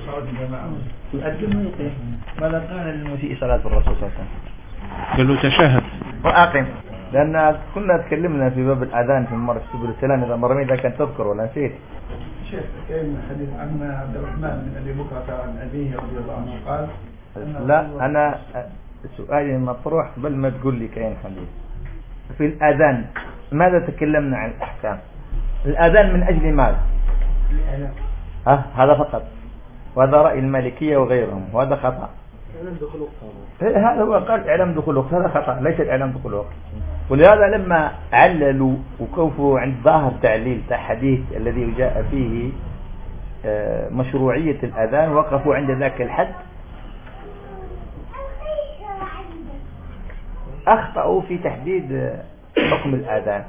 يؤذن ويقيم. ماذا قال المسيء صلاة الرسول صلى الله عليه وسلم؟ قال له تشهد وأقم. لأن كنا تكلمنا في باب الأذان في مرة سبل السلام إذا كان تذكر ولا نسيت. شيخ كان حديث عن عبد الرحمن من أبي بكرة عن أبيه رضي الله عنه قال لا أنا سؤالي مطروح قبل ما تقول لي كاين حديث في الأذان. ماذا تكلمنا عن الأحكام؟ الأذان من أجل ماذا؟ هذا فقط، وهذا رأي المالكية وغيرهم، وهذا خطأ. هذا هو قال إعلام دخول الوقت، هذا خطأ، ليس إعلام دخول الوقت. ولهذا لما عللوا وكوفوا عند ظاهر تعليل حديث الذي جاء فيه مشروعية الأذان وقفوا عند ذاك الحد، أخطأوا في تحديد حكم الأذان.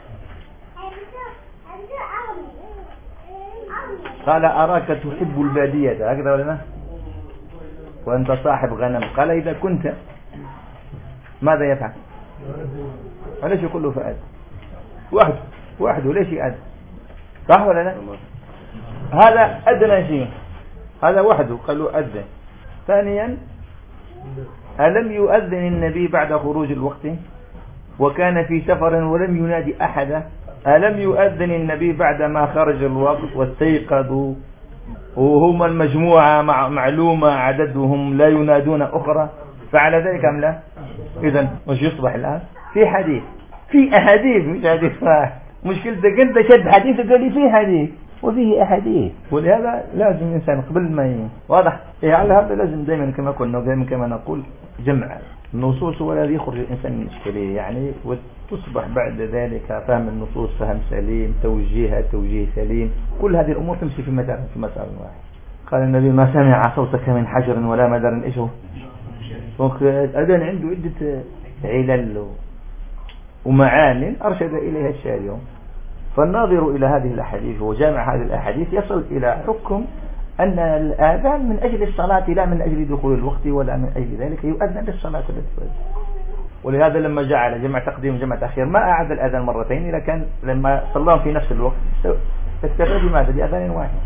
قال أراك تحب البادية، هكذا ولا لا؟ وأنت صاحب غنم. قال إذا كنت ماذا يفعل؟ وليش يقول له فأذن وحده ليش يأذن؟ صح ولا لا؟ هذا أدنى شيء، هذا وحده قال له أذن. ثانيا ألم يؤذن النبي بعد خروج الوقت وكان في سفر ولم ينادي أحدا؟ ألم يؤذن النبي بعد ما خرج الوقت واستيقظوا وهم المجموعة معلومة عددهم لا ينادون أخرى؟ فعل ذلك أم لا؟ إذن مش يصبح الآن في حديث، في أحاديث، مش حديث واحد. مشكلتك أنت شد حديث تقول لي في حديث وفيه أحاديث. ولهذا لازم الإنسان قبل ما واضح على هذا لازم دائما كما قلنا ودائما كما نقول جمع النصوص ولا يخرج الإنسان من إشكالية يعني، وتصبح بعد ذلك فهم النصوص فهم سليم، توجيهها توجيه سليم. كل هذه الأمور تمشي في مسار واحد. قال النبي ما سمع صوتك من حجر ولا مدر. إيش هو؟ الأذان عنده عدة علل ومعان أرشد إليها الشارع. فالناظر إلى هذه الأحاديث وجامع هذه الأحاديث يصل إلى حكم أن الآذان من أجل الصلاة لا من أجل دخول الوقت ولا من أجل ذلك، يؤذن للصلاة التي. ولهذا لما جعل جمع تقديم وجمع تأخير ما أعاد الأذان مرتين إذا كان لما صلاهم في نفس الوقت اكتفى بماذا؟ بأذان واحد.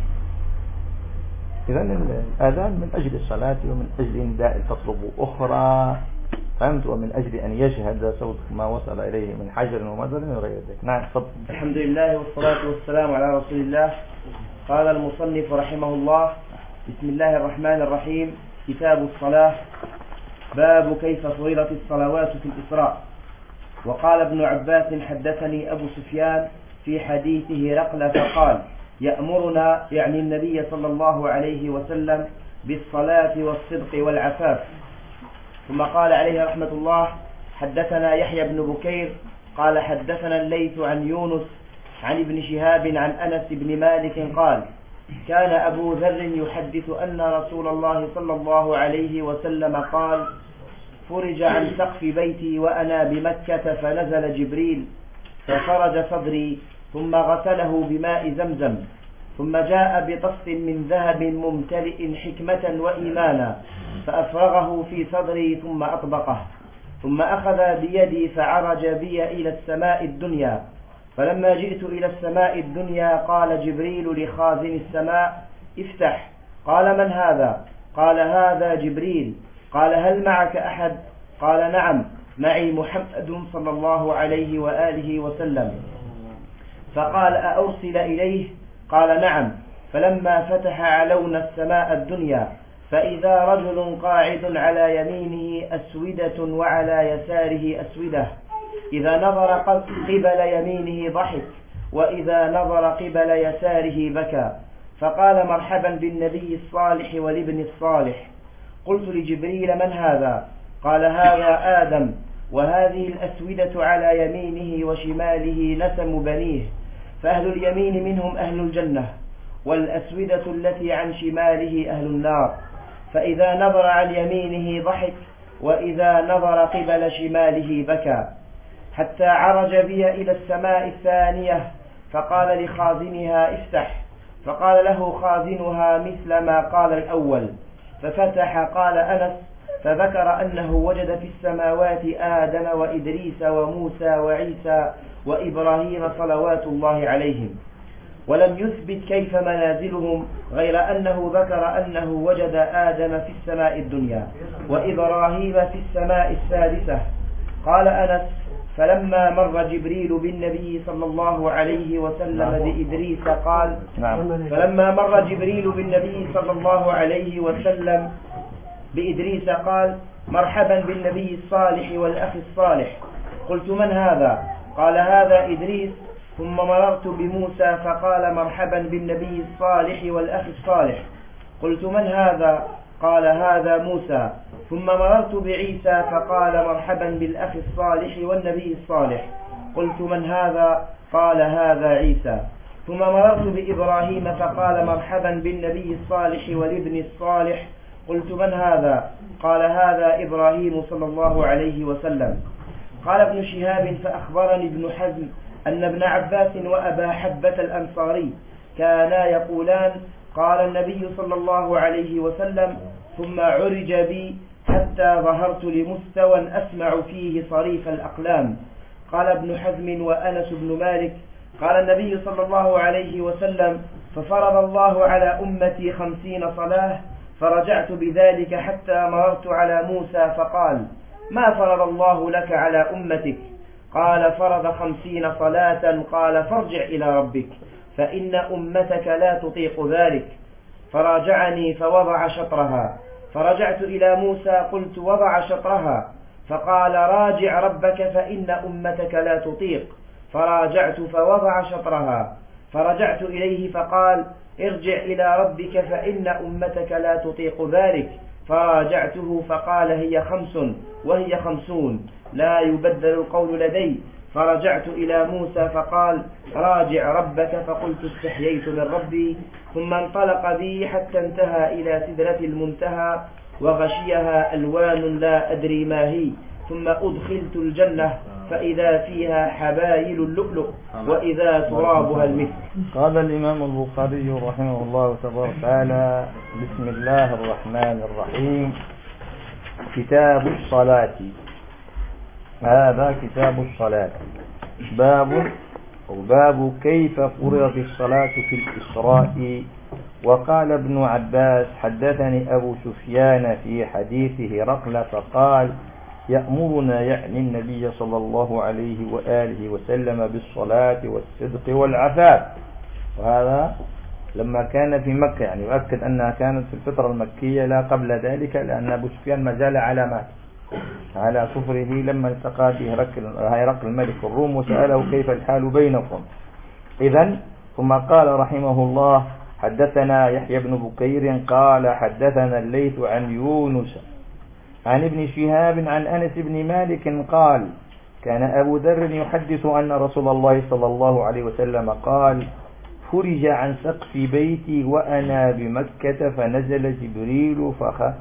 إذن الآذان من أجل الصلاة ومن أجل نداء تطلب أخرى، فهمت، ومن أجل أن يشهد صوت ما وصل إليه من حجر ومدر وغير ذلك. نعم تفضل. الحمد لله والصلاة والسلام على رسول الله. قال المصنف رحمه الله: بسم الله الرحمن الرحيم. كتاب الصلاة. باب كيف فرضت الصلوات في الإسراء. وقال ابن عباس: حدثني أبو سفيان في حديثه رقل فقال: يأمرنا يعني النبي صلى الله عليه وسلم بالصلاة والصدق والعفاف. ثم قال عليه رحمة الله: حدثنا يحيى بن بكير قال حدثنا الليث عن يونس عن ابن شهاب عن أنس بن مالك قال: كان أبو ذر يحدث أن رسول الله صلى الله عليه وسلم قال: فرج عن سقف بيتي وأنا بمكة فنزل جبريل ففرج صدري ثم غسله بماء زمزم ثم جاء بطست من ذهب ممتلئ حكمة وإيمانا فأفرغه في صدري ثم أطبقه ثم أخذ بيدي فعرج بي إلى السماء الدنيا. فلما جئت إلى السماء الدنيا قال جبريل لخازن السماء: افتح. قال: من هذا؟ قال: هذا جبريل. قال: هل معك أحد؟ قال: نعم، معي محمد صلى الله عليه وآله وسلم. فقال: أأرسل إليه؟ قال: نعم. فلما فتح علونا السماء الدنيا فإذا رجل قاعد على يمينه أسودة وعلى يساره أسودة، إذا نظر قبل يمينه ضحك وإذا نظر قبل يساره بكى. فقال: مرحبا بالنبي الصالح والابن الصالح. قلت لجبريل: من هذا؟ قال: هذا آدم، وهذه الأسودة على يمينه وشماله نسم بنيه، فأهل اليمين منهم أهل الجنة، والأسودة التي عن شماله أهل النار. فإذا نظر عن يمينه ضحك وإذا نظر قبل شماله بكى، حتى عرج بي إلى السماء الثانية فقال لخازنها: افتح. فقال له خازنها مثل ما قال الأول، ففتح. قال أنس: فذكر أنه وجد في السماوات آدم وإدريس وموسى وعيسى وإبراهيم صلوات الله عليهم. ولم يثبت كيف منازلهم، غير أنه ذكر أنه وجد آدم في السماء الدنيا وإبراهيم في السماء السادسة. قال أنس: فلما مر جبريل بالنبي صلى الله عليه وسلم بإدريس قال فلما مر جبريل بالنبي صلى الله عليه وسلم بإدريس قال: مرحبا بالنبي الصالح والأخ الصالح. قلت: من هذا؟ قال: هذا إدريس. ثم مررت بموسى فقال: مرحبا بالنبي الصالح والأخ الصالح. قلت: من هذا؟ قال: هذا موسى. ثم مررت بعيسى فقال: مرحبا بالأخ الصالح والنبي الصالح. قلت: من هذا؟ قال: هذا عيسى. ثم مررت بإبراهيم فقال: مرحبا بالنبي الصالح والابن الصالح. قلت: من هذا؟ قال: هذا إبراهيم صلى الله عليه وسلم. قال ابن شهاب: فأخبرني ابن حزم أن ابن عباس وأبا حبة الأنصاري كانا يقولان: قال النبي صلى الله عليه وسلم: ثم عرج بي حتى ظهرت لمستوى أسمع فيه صريف الأقلام. قال ابن حزم وأنس بن مالك: قال النبي صلى الله عليه وسلم: ففرض الله على أمتي 50 صلاة، فرجعت بذلك حتى مررت على موسى فقال: ما فرض الله لك على أمتك؟ قال: فرض 50 صلاة. قال: فارجع إلى ربك فإن أمتك لا تطيق ذلك. فراجعني فوضع شطرها. فرجعت إلى موسى قلت: وضع شطرها. فقال: راجع ربك فإن أمتك لا تطيق. فراجعت فوضع شطرها. فرجعت إليه فقال: ارجع إلى ربك فإن أمتك لا تطيق ذلك. فراجعته فقال: هي 5 وهي 50 لا يبدل القول لدي. فرجعت إلى موسى فقال: راجع ربك. فقلت: استحييت من ربي. ثم انطلق بي حتى انتهى إلى سدرة المنتهى وغشيها ألوان لا أدري ما هي. ثم أدخلت الجنة فإذا فيها حبايل اللؤلؤ وإذا ترابها المسك. قال الإمام البخاري رحمه الله تبارك وتعالى: بسم الله الرحمن الرحيم. كتاب الصلاة. هذا كتاب الصلاة. باب كيف فرضت الصلاة في الإسراء. وقال ابن عباس: حدثني أبو سفيان في حديثه هرقل فقال: يأمرنا يعني النبي صلى الله عليه وآله وسلم بالصلاة والصدق والعفاف. وهذا لما كان في مكة، يعني يؤكد أنها كانت في الفترة المكية لا قبل ذلك، لأن أبو سفيان ما زال على كفره لما التقى بهرقل ملك الروم وسأله: كيف الحال بينكم؟ إذن ثم قال رحمه الله: حدثنا يحيى بن بكير قال حدثنا الليث عن يونس عن ابن شهاب عن أنس بن مالك قال: كان أبو ذر يحدث أن رسول الله صلى الله عليه وسلم قال: فرج عن سقف بيتي وأنا بمكة فنزل جبريل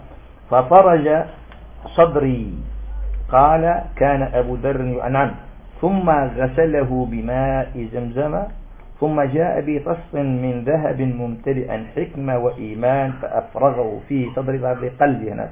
ففرج صدري. قال: كان أبو ذر ينام ثم غسله بماء زمزم ثم جاء بطست من ذهب ممتلئا حكمة وإيمان فأفرغه في صدر قلبه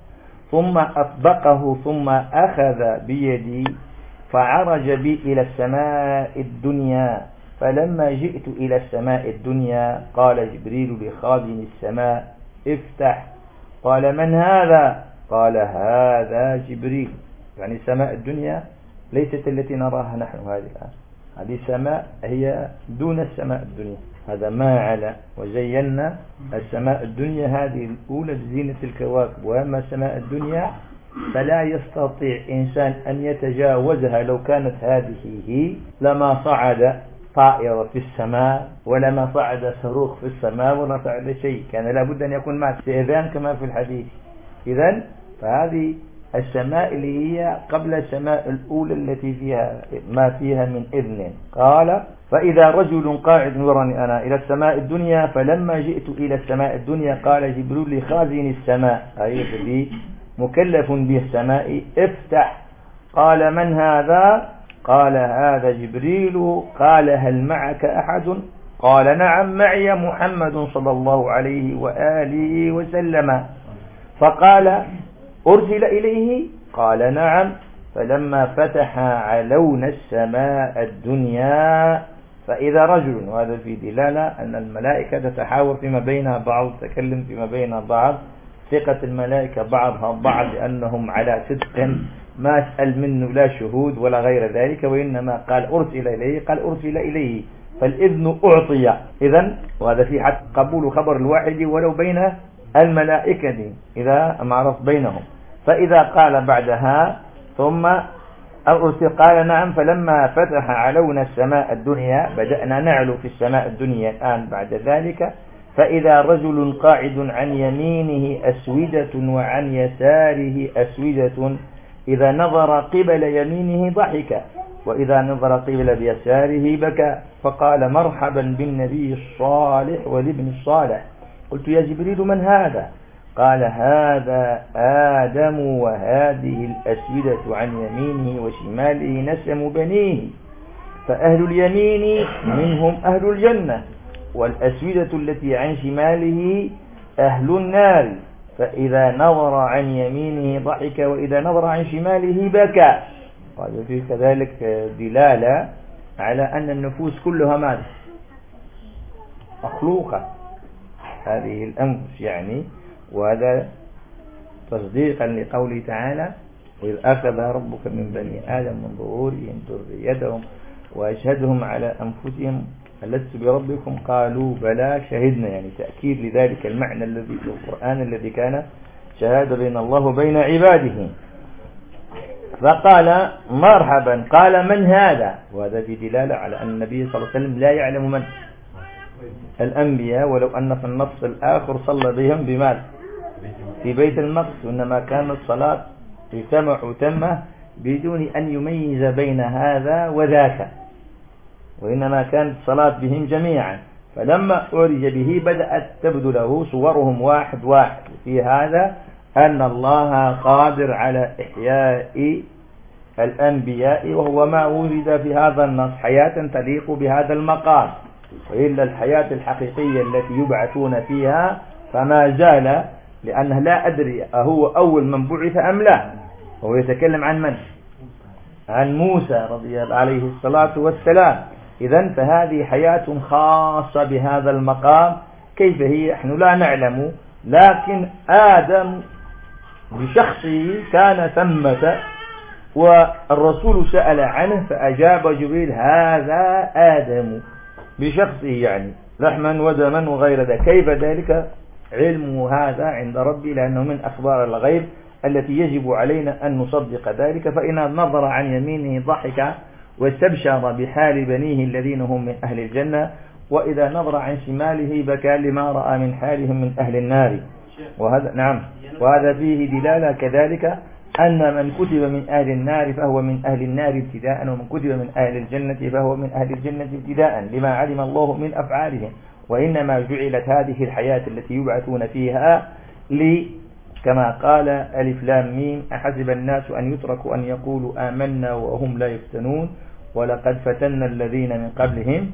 ثم أطبقه ثم أخذ بيدي فعرج بي إلى السماء الدنيا. فلما جئت إلى السماء الدنيا قال جبريل لخازن السماء: افتح. قال: من هذا؟ قال: هذا جبريل. يعني سماء الدنيا ليست التي نراها نحن هذه الآن، هذه سماء هي دون السماء الدنيا. هذا ما على وزينا السماء الدنيا هذه الأولى بزينة الكواكب. وأما السماء الدنيا فلا يستطيع إنسان أن يتجاوزها. لو كانت هذه هي لما صعد طائرة في السماء ولما صعد صاروخ في السماء ولا صعد شيء، كان لابد أن يكون معه استئذان كما في الحديث. إذن فهذه السماء اللي هي قبل السماء الأولى التي فيها ما فيها من إذن. قال: فإذا رجل قاعد يراني أنا إلى السماء الدنيا. فلما جئت إلى السماء الدنيا قال جبريل لخازن السماء، أي الذي مكلف بالسماء: افتح. قال: من هذا؟ قال: هذا جبريل. قال: هل معك أحد؟ قال: نعم، معي محمد صلى الله عليه وآله وسلم. فقال: أرسل إليه؟ قال: نعم. فلما فتح علون السماء الدنيا فإذا رجل، وهذا في دلالة أن الملائكة تتحاور فيما بينها بعض، تتكلم فيما بينها بعض، ثقة الملائكة بعضها بعض لأنهم على صدق، ما أسأل منه لا شهود ولا غير ذلك، وإنما قال أرسل إليه، قال أرسل إليه، فالإذن أعطي. إذن وهذا في حق قبول خبر الواحد ولو بين الملائكة إذا معرف بينهم. فإذا قال بعدها ثم أرسل، قال نعم، فلما فتح علونا السماء الدنيا، بدأنا نعلو في السماء الدنيا الآن بعد ذلك، فإذا رجل قاعد عن يمينه أسودة وعن يساره أسودة، إذا نظر قبل يمينه ضحك وإذا نظر قبل يساره بكى، فقال مرحبا بالنبي الصالح والابن الصالح. قلت يا جبريل من هذا؟ قال هذا آدم وهذه الأسودة عن يمينه وشماله نسم بنيه، فأهل اليمين منهم أهل الجنة، والأسودة التي عن شماله أهل النار، فإذا نظر عن يمينه ضحك وإذا نظر عن شماله بكى. قال في كذلك دلالة على أن النفوس كلها ماذا؟ مخلوقة، هذه الأنفس يعني، وهذا تصديقا لقوله تعالى وإذ أخذ ربك من بني آدم من ظهورهم ذريتهم وأشهدهم على أنفسهم ألست بربكم قالوا بلى شهدنا، يعني تأكيد لذلك المعنى الذي في القرآن الذي كان شهادة بين الله وبين عباده. فقال مرحبا، قال من هذا؟ وهذا في دلالة على أن النبي صلى الله عليه وسلم لا يعلم من الأنبياء، ولو أن في النص الآخر صلى بهم بمال في بيت المقدس، إنما كانت الصلاة اجتمع تمه بدون أن يميز بين هذا وذاك، وإنما كانت الصلاة بهم جميعا. فلما أعرج به بدأت تبدو له صورهم واحد واحد، في هذا أن الله قادر على إحياء الأنبياء، وهو ما ورد في هذا النص حياة تليق بهذا المقام، وإلا الحياة الحقيقية التي يبعثون فيها فما زال، لأنه لا أدري أهو أول من بعث أم لا، وهو يتكلم عن من؟ عن موسى رضي الله عليه الصلاة والسلام. إذن فهذه حياة خاصة بهذا المقام، كيف هي نحن لا نعلم، لكن آدم بشخصه كان ثمة، والرسول سأل عنه فأجاب جبريل هذا آدم بشخصه، يعني لحما ودما وغير ذلك. كيف ذلك؟ علمه هذا عند ربي، لأنه من أخبار الغيب التي يجب علينا أن نصدق ذلك. فإن نظر عن يمينه ضحك واستبشر بحال بنيه الذين هم من أهل الجنة، وإذا نظر عن شماله بكى لما رأى من حالهم من أهل النار. وهذا نعم، وهذا فيه دلالة كذلك أن من كتب من أهل النار فهو من أهل النار ابتداء، ومن كتب من أهل الجنة فهو من أهل الجنة ابتداء، لما علم الله من أفعالهم. وإنما جعلت هذه الحياة التي يبعثون فيها كما قال ألف لام ميم أحسب الناس أن يتركوا أن يقولوا آمنا وهم لا يفتنون ولقد فتنا الذين من قبلهم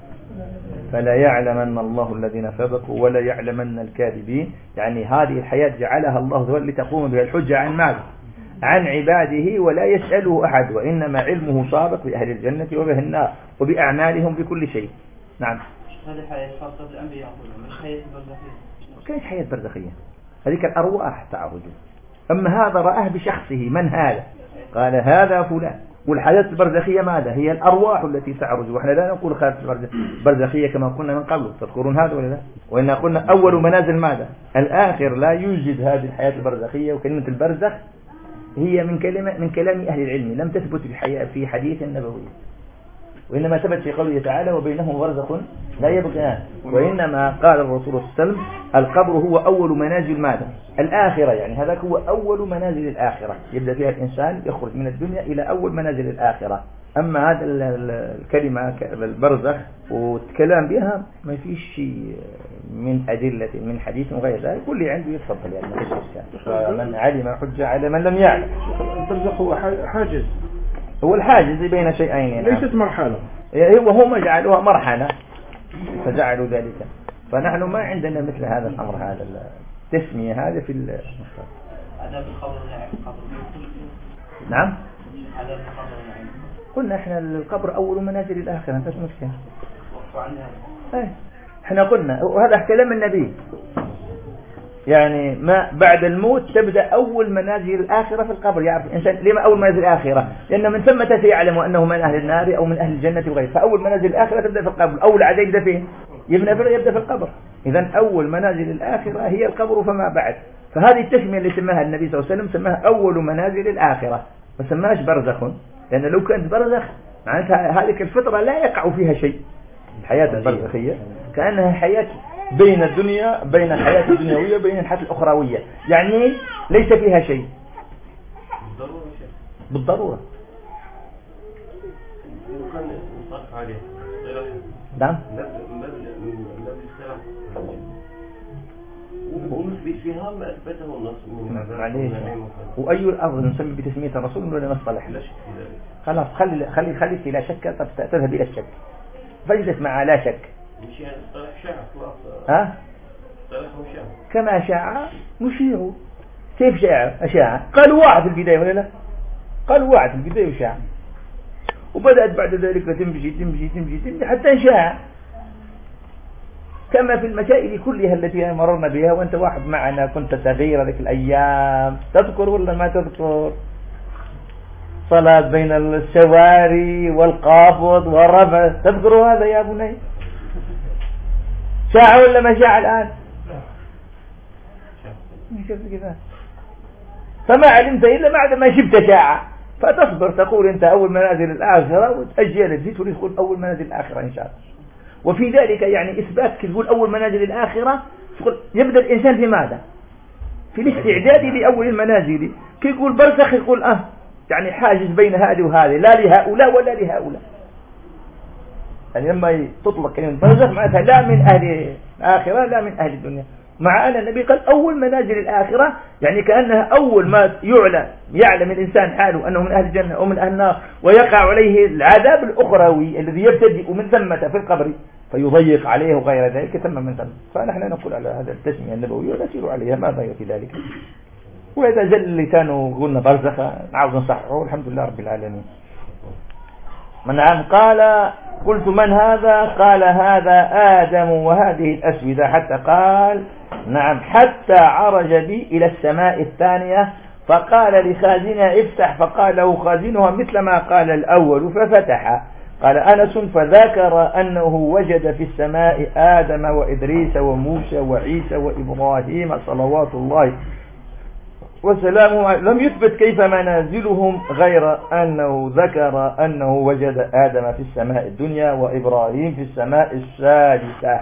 فلا يعلمن الله الذين سبقوا ولا يعلمن الكاذبين. يعني هذه الحياة جعلها الله لتقوم بها الحجة عن ماذا؟ عن عباده، ولا يسأله أحد، وإنما علمه سابق بأهل الجنة وبأهل النار وبأعمالهم بكل شيء. نعم. هذه حياة خاصة بالأنبياء، مش حياة برزخية. كيف حياة برزخية؟ هذيك الأرواح تعرج. أما هذا رآه بشخصه، من هذا؟ قال هذا فلان. والحياة البرزخية ماذا؟ هي الأرواح التي تعرج، وإحنا لا نقول حياة برزخية كما قلنا من قبل، تذكرون هذا ولا لا؟ وإن قلنا أول منازل ماذا؟ الآخر. لا يوجد هذه الحياة البرزخية، وكلمة البرزخ هي من كلام أهل العلم، لم تثبت في حديث النبوي، وإنما ثبت في قوله تعالى وبينهم برزخ لا يبغيان. وإنما قال الرسول صلى الله عليه وسلم القبر هو أول منازل ماذا؟ الآخرة، يعني هذا هو أول منازل الآخرة، يبدأ فيها الإنسان يخرج من الدنيا إلى أول منازل الآخرة. أما هذا الكلمة البرزخ والكلام بها ما فيش شيء من أدلة من حديث وغير ذلك، كل عنده يتفضل، يعني ما فيش إشكال. فمن علم حجة على من لم يعلم. البرزخ هو حاجز، هو الحاجز بين شيئين، ليست مرحلة، وهم جعلوها مرحلة فجعلوا ذلك. فنحن ما عندنا مثل هذا الأمر، هذا التسمية هذا في عذاب القبر. نعم، عذاب القبر. قلنا احنا القبر أول منازل الآخرة، انت شو مشكلة؟ وقفوا عنها. احنا قلنا وهذا كلام النبي، يعني ما بعد الموت تبدأ أول منازل الآخرة في القبر. يعرف الإنسان لما أول منازل الآخرة؟ لأن من ثم سيعلم أنه من أهل النار أو من أهل الجنة وغيره. فأول منازل الآخرة تبدأ في القبر. أول عاد يبدأ فين؟ يبدأ في القبر. إذن أول منازل الآخرة هي القبر فما بعد. فهذه التسمية اللي سماها النبي صلى الله عليه وسلم سماها أول منازل الآخرة، ما سماهاش برزخ، لأن لو كانت برزخ معناتها هذه الفترة لا يقع فيها شيء. الحياة البرزخية كأنها حياة بين الدنيا، بين الحياة الدنيوية وبين الحياة الأخروية، يعني ليس فيها شيء بالضرورة. نعم. ونثبت فيها ما أثبته النص. معليش. وأي الأفضل نسمي بتسمية الرسول ولا نصطلح؟ لا شك في ذلك. خلاص خليك لا شك، طب تذهب إلى الشك، فاجلس مع لا شك. مش يعني اصطلح شاع خلاص. ها؟ اصطلح وشاع. كما شاع نشيعه. كيف شاع؟ أشاع. قالوا واحد في البداية ولا لا؟ قالوا واحد في البداية وشاع. وبدأت بعد ذلك تمشي حتى انشاع. كما في المسائل كلها التي مررنا بها، وانت واحد معنا كنت صغير ذيك الأيام، تذكر ولا ما تذكر؟ صلاة بين السواري والقابض والرفع، تذكر هذا يا بني؟ شاع ولا ما شاع الآن؟ فما علمت إلا بعد ما شبت شاع، فتصبر تقول انت أول منازل الآخرة وتأجل زيت وتقول أول منازل الآخرة إن شاء الله. وفي ذلك يعني إثبات تقول أول منازل الآخرة، يبدأ الإنسان في ماذا؟ في الاستعداد لأول المنازل. كي يقول برزخ يقول يعني حاجز بين هذه وهذه، لا لهؤلاء ولا لهؤلاء. يعني لما تطلق كلمة برزخ معناتها لا من أهل الآخرة لا من أهل الدنيا، مع أن النبي قال أول منازل الآخرة، يعني كأنها أول ما يعلم الإنسان حاله أنه من أهل الجنة أو من أهل النار، ويقع عليه العذاب الأخروي الذي يبتدئ من ثمة في القبر فيضيق عليه وغير ذلك ثم من ثم. فنحن نقول على هذا التسمية النبوية ونسير عليها ما ضيق في ذلك. وإذا زل لسانه قلنا برزخ نعود نصححه، الحمد لله رب العالمين. نعم. قال قلت من هذا؟ قال هذا آدم وهذه الأسودة، حتى قال نعم حتى عرج بي إلى السماء الثانية، فقال لخازنها افتح، فقال له خازنها مثل ما قال الأول ففتح. قال أنس فذكر أنه وجد في السماء آدم وإدريس وموسى وعيسى وإبراهيم صلوات الله وسلامه. لم يثبت كيف منازلهم غير أنه ذكر أنه وجد آدم في السماء الدنيا وإبراهيم في السماء السادسة.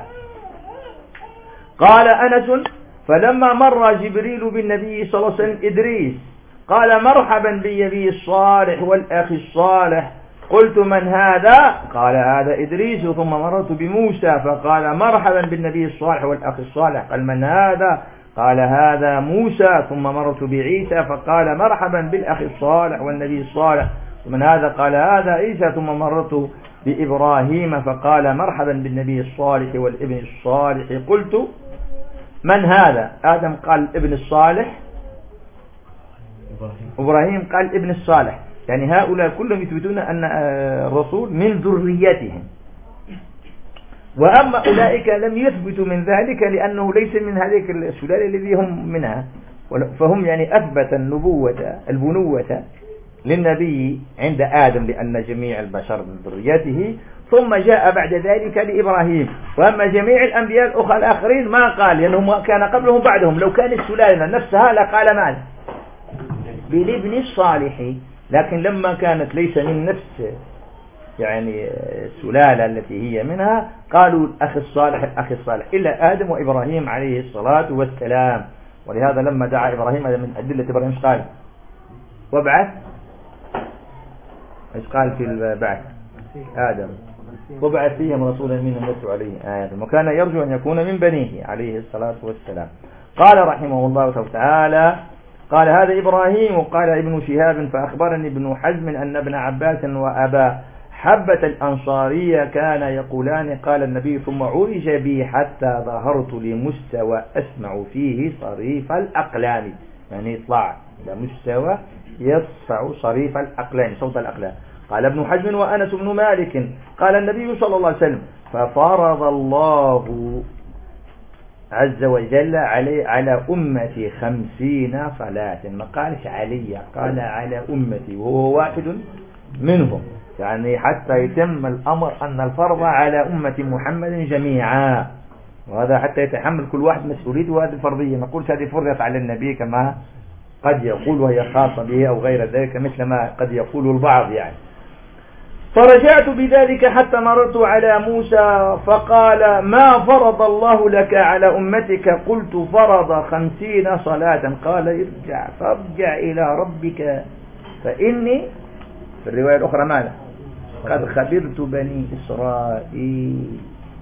قال أنس فلما مر جبريل بالنبي صلى الله عليه وسلم إدريس قال مرحبا بالنبي الصالح والأخ الصالح. قلت من هذا؟ قال هذا إدريس. ثم مررت بموسى فقال مرحبا بالنبي الصالح والأخ الصالح. قال من هذا؟ قال هذا موسى. ثم مررت بعيسى فقال مرحبا بالأخ الصالح والنبي الصالح. ومن هذا؟ قال هذا عيسى. ثم مررت بإبراهيم فقال مرحبا بالنبي الصالح والابن الصالح. قلت من هذا؟ آدم قال ابن الصالح، إبراهيم قال ابن الصالح، يعني هؤلاء كلهم يثبتون أن الرسول من ذريتهم. وأما أولئك لم يثبتوا من ذلك لأنه ليس من هذه السلالة الذي هم منها، فهم يعني أثبت البنوة للنبي عند آدم لأن جميع البشر من ذريته، ثم جاء بعد ذلك لإبراهيم. وأما جميع الأنبياء الآخرين ما قال لأنهم كان قبلهم بعدهم. لو كانت السلالة نفسها لقال ماذا؟ بالابن الصالح. لكن لما كانت ليس من نفس يعني السلالة التي هي منها قالوا الأخ الصالح إلا آدم وإبراهيم عليه الصلاة والسلام. ولهذا لما دعا إبراهيم من أدلة إبراهيم قال وابعث، ايش قال في البعث؟ آدم وبعث فيهم رسولا منهم يتلو عليه آدم وكان يرجو أن يكون من بنيه عليه الصلاة والسلام. قال رحمه الله تعالى قال هذا إبراهيم. وقال ابن شهاب فأخبرني ابن حزم أن ابن عباس وأبا حبة الأنصارية كان يقولان قال النبي ثم عرج بي حتى ظهرت لمستوى أسمع فيه صريف الأقلام، يعني يطلع إلى مستوى يسمع صريف الأقلام صوت الأقلام. قال ابن حزم وأنس بن مالك قال النبي صلى الله عليه وسلم ففرض الله عز وجل على أمتي 50 صلاة، ما قالش علي، قال على أمتي وهو واحد منهم، يعني حتى يتم الأمر أن الفرض على أمة محمد جميعا، وهذا حتى يتحمل كل واحد مسؤوليته، وهذه الفرضية. ما نقولش هذه فرضت على النبي كما قد يقول وهي خاصة به أو غير ذلك مثل ما قد يقول البعض يعني. فرجعت بذلك حتى مررت على موسى فقال ما فرض الله لك على أمتك؟ قلت فرض 50 صلاة. قال فارجع إلى ربك فإني في الرواية الأخرى ماذا؟ قد خبرت بني إسرائيل.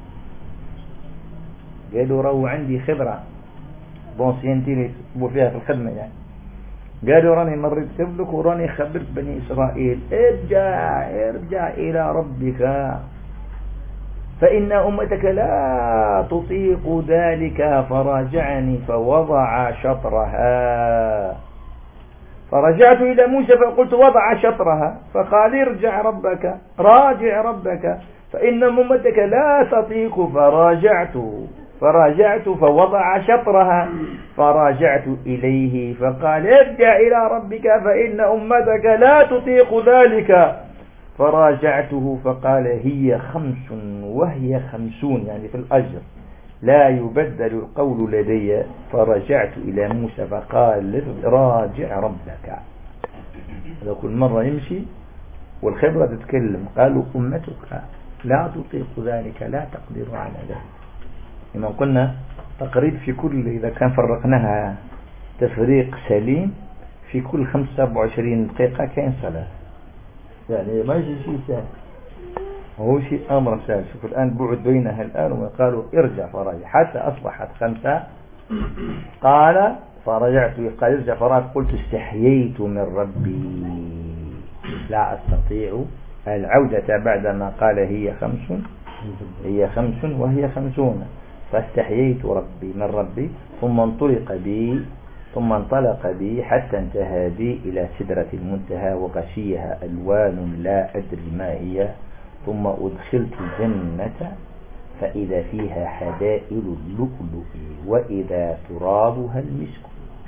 قالوا رو عندي خبرة بونسينتي فيها في الخدمة يعني، قالوا راني مريت قبلك وراني خبرت بني إسرائيل ارجع إلى ربك فإن أمتك لا تطيق ذلك. فراجعني فوضع شطرها. فرجعت إلى موسى فقلت وضع شطرها، فقال ارجع ربك، راجع ربك فإن أمتك لا تطيق. فراجعت فوضع شطرها، فراجعت إليه فقال ارجع إلى ربك فإن أمتك لا تطيق ذلك. فراجعته فقال هي 5 وهي 50، يعني في الأجر لا يبدل القول لدي. فرجعت إلى موسى فقال راجع ربك. هذا كل مرة يمشي والخبرة تتكلم. قالوا أمتك لا تطيق ذلك، لا تقدر على ذلك. لما قلنا تقريب في كل، إذا كان فرقناها تفريق سليم، في كل 25 دقيقة كاين صلاة، يعني ما يجي شيء سهل، هو شيء أمر سهل. شوف الآن بعد بينها الآن وقالوا ارجع فراجع حتى أصبحت 5. قال فرجعت قال ارجع فراجع. قلت استحييت من ربي لا أستطيع العودة بعدما قال هي 5 وهي 50. فاستحييت من ربي ثم انطلق بي حتى انتهى بي إلى سدرة المنتهى وغشيها ألوان لا أدري ما هي. ثم أدخلت الجنة فإذا فيها حدائل اللؤلؤ وإذا ترابها المسك.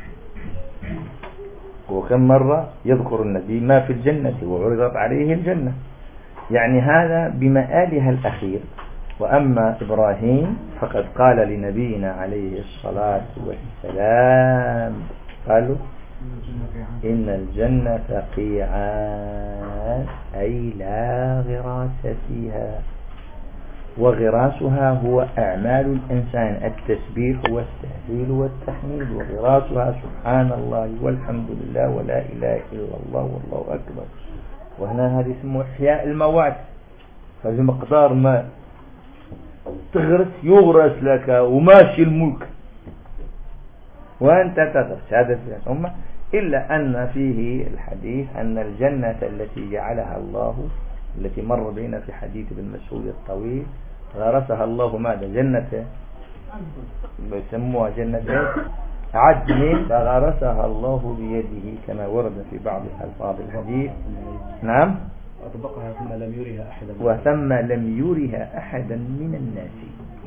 وكم مرة يذكر النبي ما في الجنة وعرضت عليه الجنة، يعني هذا بمآلها الأخير. وأما إبراهيم فقد قال لنبينا عليه الصلاة والسلام قالوا إن الجنة قيعان أي لا غراس فيها، وغراسها هو أعمال الإنسان التسبيح والتهليل والتحميد، وغراسها سبحان الله والحمد لله ولا إله إلا الله والله أكبر. وهنا هذه اسمه إحياء المواد، ففي مقدار ما تغرس يغرس لك وماشي الملك وأنت تغرس. هذا في الأمة، إلا أن فيه الحديث أن الجنة التي جعلها الله التي مر بنا في حديث ابن مسعود الطويل غرسها الله ماذا؟ جنة يسموها جنة عدن فغرسها الله بيده كما ورد في بعض ألفاظ الحديث. نعم. وأطبقها ثم لم يرها أحدا وثم لم يرها أحدا من الناس.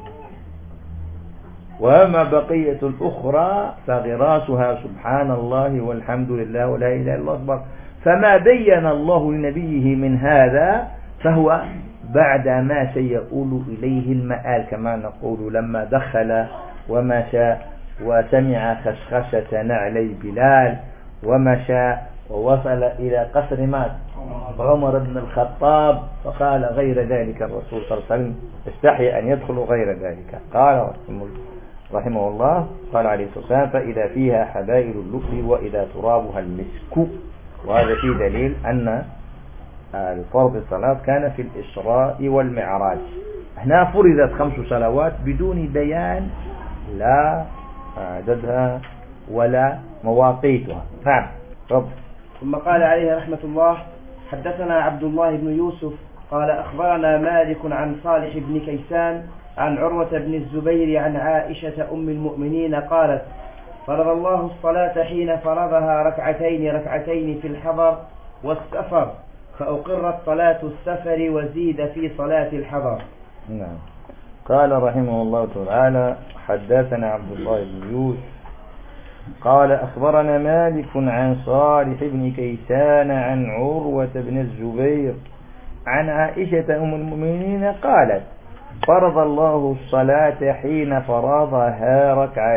وما بقية الأخرى فغراسها سبحان الله والحمد لله ولا إله إلا الله أكبر. فما بين الله لنبيه من هذا فهو بعد ما سيؤول إليه المآل، كما نقول لما دخل ومشى وسمع خشخشة نعلي بلال ومشى ووصل إلى قصر مات عمر بن الخطاب فقال غير ذلك الرسول صلى الله عليه وسلم استحي أن يدخل غير ذلك. قال رحمه الله قال عليه الصلاة والسلام فإذا فيها حبائل اللؤلؤ وإذا ترابها المسك. وهذا فيه دليل أن الفرض الصلاة كان في الإسراء والمعراج. هنا فرضت 5 صلوات بدون بيان لا عددها ولا مواقيتها. نعم. ثم قال عليه رحمة الله حدثنا عبد الله بن يوسف قال أخبرنا مالك عن صالح بن كيسان عن عروة بن الزبير عن عائشة أم المؤمنين قالت فرض الله الصلاة حين فرضها ركعتين في الحضر والسفر فأقرت صلاة السفر وزيد في صلاة الحضر. نعم. قال رحمه الله تعالى حدثنا عبد الله بن يوسف قال أخبرنا مالك عن صالح بن كيسان عن عروة بن الزبير عن عائشة أم المؤمنين قالت فرض الله الصلاة حين فرضها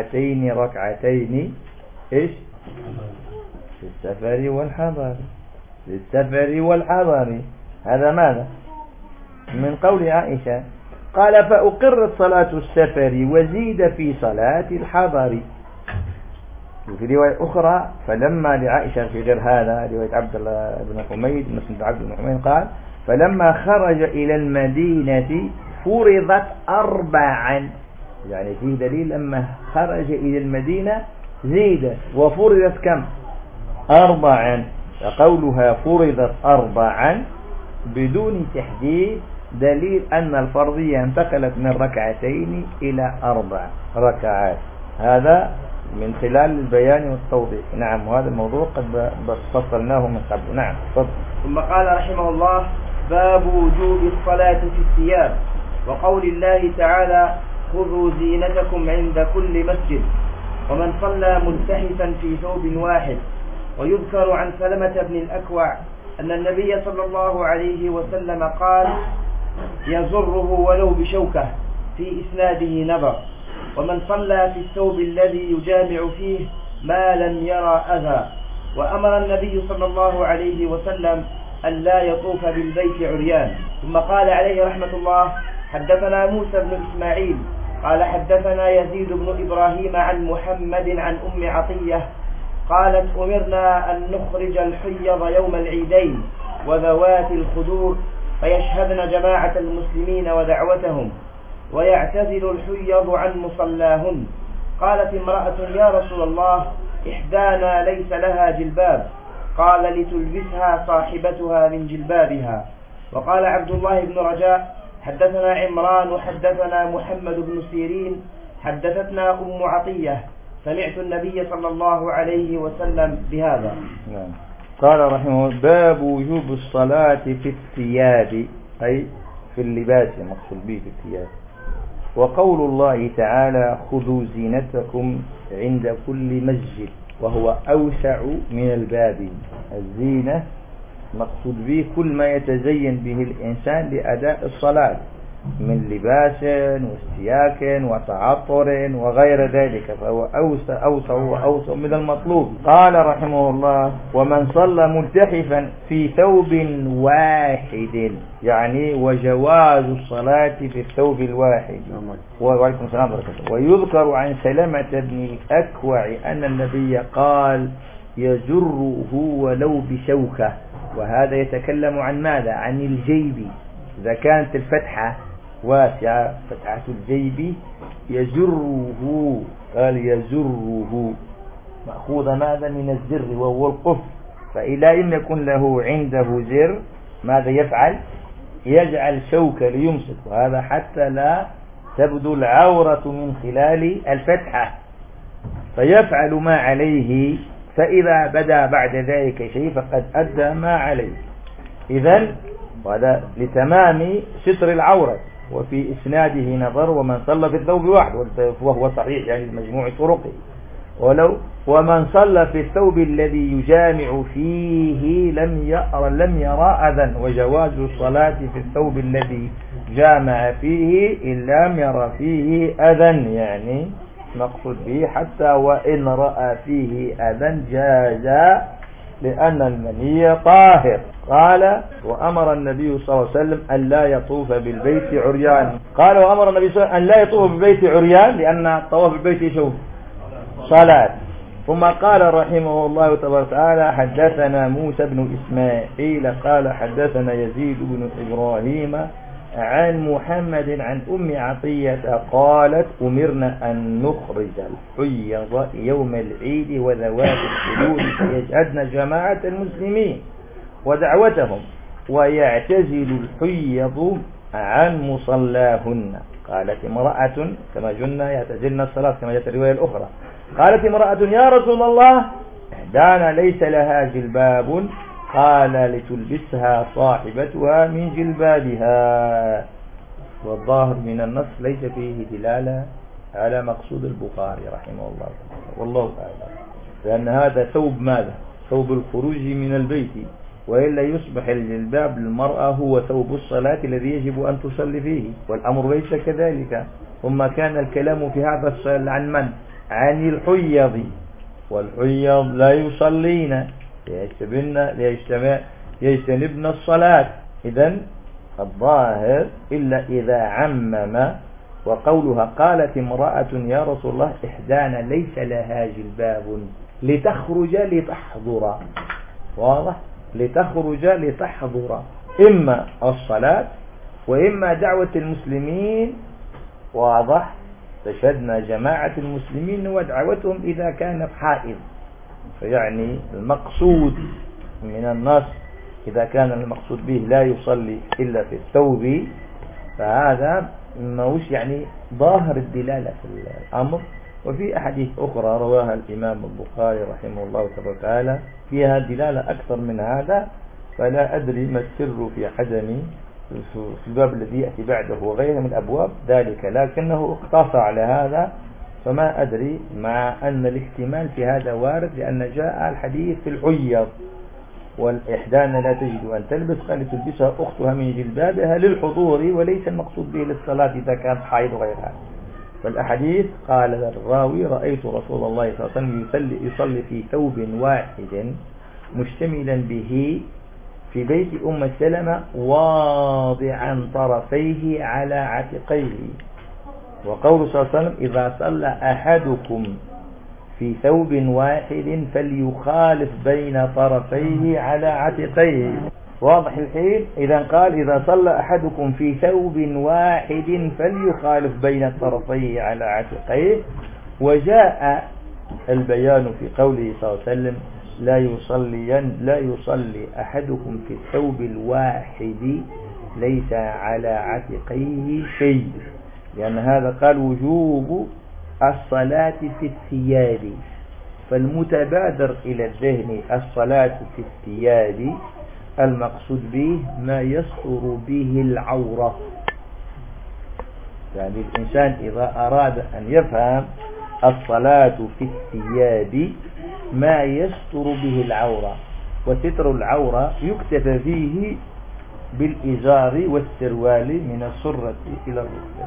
ركعتين إيش في السفر والحضر. في السفر والحضر هذا ماذا من قول عائشة قال فأقرت صلاة السفر وزيد في صلاة الحضر. وفي رواية أخرى فلما لعائشة في غير هذا رواية عبد الله بن حميد مسند عبد بن حميد قال فلما خرج إلى المدينة فرضت 4 يعني فيه دليل لما خرج إلى المدينة زيد وفرضت كم 4 فقولها فرضت 4 بدون تحديد دليل أن الفرضية انتقلت من 2 إلى 4 ركعات. هذا من خلال البيان والتوضيح. نعم وهذا الموضوع قد فصلناه من قبل. نعم فضل. ثم قال رحمه الله باب وجوب الصلاة في الثياب وقول الله تعالى خذوا زينتكم عند كل مسجد ومن صلى ملتحفا في ثوب واحد. ويذكر عن سلمة بن الأكوع أن النبي صلى الله عليه وسلم قال يزره ولو بشوكة في إسناده نظر. ومن صلى في الثوب الذي يجامع فيه ما لم يرى أذى. وأمر النبي صلى الله عليه وسلم أن لا يطوف بالبيت عريان. ثم قال عليه رحمة الله حدثنا موسى بن إسماعيل قال حدثنا يزيد بن إبراهيم عن محمد عن أم عطية قالت أمرنا أن نخرج الحيض يوم العيدين وذوات الخدور فيشهدن جماعة المسلمين ودعوتهم ويعتزل الحيض عن مصلاهن. قالت امرأة يا رسول الله إحدانا ليس لها جلباب قال لتلبسها صاحبتها من جلبابها. وقال عبد الله بن رجاء حدثنا عمران حدثنا محمد بن سيرين حدثتنا أم عطية سمعت النبي صلى الله عليه وسلم بهذا. قال رحمه الله باب وجوب الصلاة في الثياب أي في اللباس مقصود به في الثياب. وقول الله تعالى خذوا زينتكم عند كل مسجد وهو أوسع من الباب. الزينة مقصود به كل ما يتزين به الإنسان لأداء الصلاة من لباس واستياك وتعطر وغير ذلك فهو أوسع من المطلوب. قال رحمه الله ومن صلى ملتحفا في ثوب واحد يعني وجواز الصلاة في الثوب الواحد. وعليكم السلام ورحمة الله. ويذكر عن سلمة بن الأكوع أن النبي قال يجره ولو بشوكة. وهذا يتكلم عن ماذا عن الجيب إذا كانت الفتحة واسعة فتحة الجيب يجره قال يجره مأخوذ ماذا من الزر وهو القف. فإذا لم يكن له عنده زر ماذا يفعل يجعل شوكة ليمسك وهذا حتى لا تبدو العورة من خلال الفتحة فيفعل ما عليه فإذا بدا بعد ذلك شيء فقد أدى ما عليه. إذن وهذا لتمام ستر العورة. وفي إسناده نظر ومن صلى في الثوب واحد وهو صحيح يعني مجموع طرقه. ومن صلى في الثوب الذي يجامع فيه لم يرى أذى. وجواز الصلاة في الثوب الذي جامع فيه إن لم يرى فيه أذى يعني مقصود به حتى وإن رأى فيه أذى جاز لأن المني طاهر. قال وأمر النبي صلى الله عليه وسلم أن لا يطوف بالبيت عريان. قال وأمر النبي صلى الله عليه وسلم أن لا يطوف بالبيت عريان لأن الطواف بالبيت شوف صلاة. ثم قال رحمه الله تبارك وتعالى حدثنا موسى بن إسماعيل قال حدثنا يزيد بن إبراهيم عن محمد عن أم عطية قالت أمرنا أن نخرج الحيض يوم العيد وذوات الخدور فيشهدن جماعة المسلمين ودعوتهم ويعتزل الحيض عن مصلاهن. قالت امرأة كما قلنا يعتزلن الصلاة كما جاءت الرواية الأخرى. قالت امرأة يا رسول الله إحدانا ليس لها جلباب قال لتلبسها صاحبتها من جلبابها. والظاهر من النص ليس فيه دلالة على مقصود البخاري رحمه الله والله أعلم، لأن هذا ثوب ماذا؟ ثوب الخروج من البيت، وإلا يصبح الجلباب للمرأة هو ثوب الصلاة الذي يجب أن تصلي فيه، والأمر ليس كذلك. ثم كان الكلام في هذا السؤال عن من؟ عن الحيض، والحيض لا يصلين يجتنبن الصلاة. إذن الظاهر إلا إذا عمم. وقولها قالت امرأة يا رسول الله إحدانا ليس لها جلباب لتخرج لتحضر، واضح؟ لتخرج لتحضر إما الصلاة وإما دعوة المسلمين، واضح؟ تشهدنا جماعة المسلمين ودعوتهم إذا كانت حائض. فيعني المقصود من النص إذا كان المقصود به لا يصلي إلا في الثوب، فهذا ما يعني ظاهر الدلالة في الأمر. وفي أحاديث أخرى رواها الإمام البخاري رحمه الله تعالى فيها دلالة أكثر من هذا، فلا أدري ما السر في عدم في الباب الذي يأتي بعده وغيره من أبواب ذلك، لكنه اقتصر على هذا، فما أدري، مع أن الاحتمال في هذا وارد، لأن جاء الحديث في الحيض والإحدان لا تجد أن تلبس، قال تلبسها أختها من جلبابها للحضور، وليس المقصود به للصلاة إذا كانت حائض غيرها. فالأحاديث قال الراوي رأيت رسول الله صلى الله عليه وسلم يصلي في ثوب واحد مشتملا به في بيت أم سلمة واضعا طرفيه على عاتقيه. وقول صلى الله عليه وسلم إذا صلى أحدكم في ثوب واحد فليخالف بين طرفيه على عاتقيه. واضح الحين؟ إذا قال إذا صلى أحدكم في ثوب واحد فليخالف بين طرفيه على عاتقيه. وجاء البيان في قوله صلى الله عليه وسلم لا يصلي أحدكم في الثوب الواحد ليس على عاتقيه شيء، لأن هذا قال وجوب الصلاة في الثياب، فالمتبادر إلى الذهن الصلاة في الثياب المقصود به ما يستر به العورة. يعني الإنسان إذا أراد أن يفهم الصلاة في الثياب ما يستر به العورة، وستر العورة يكتفى فيه بالإزار والسروال من السرة إلى الركبة،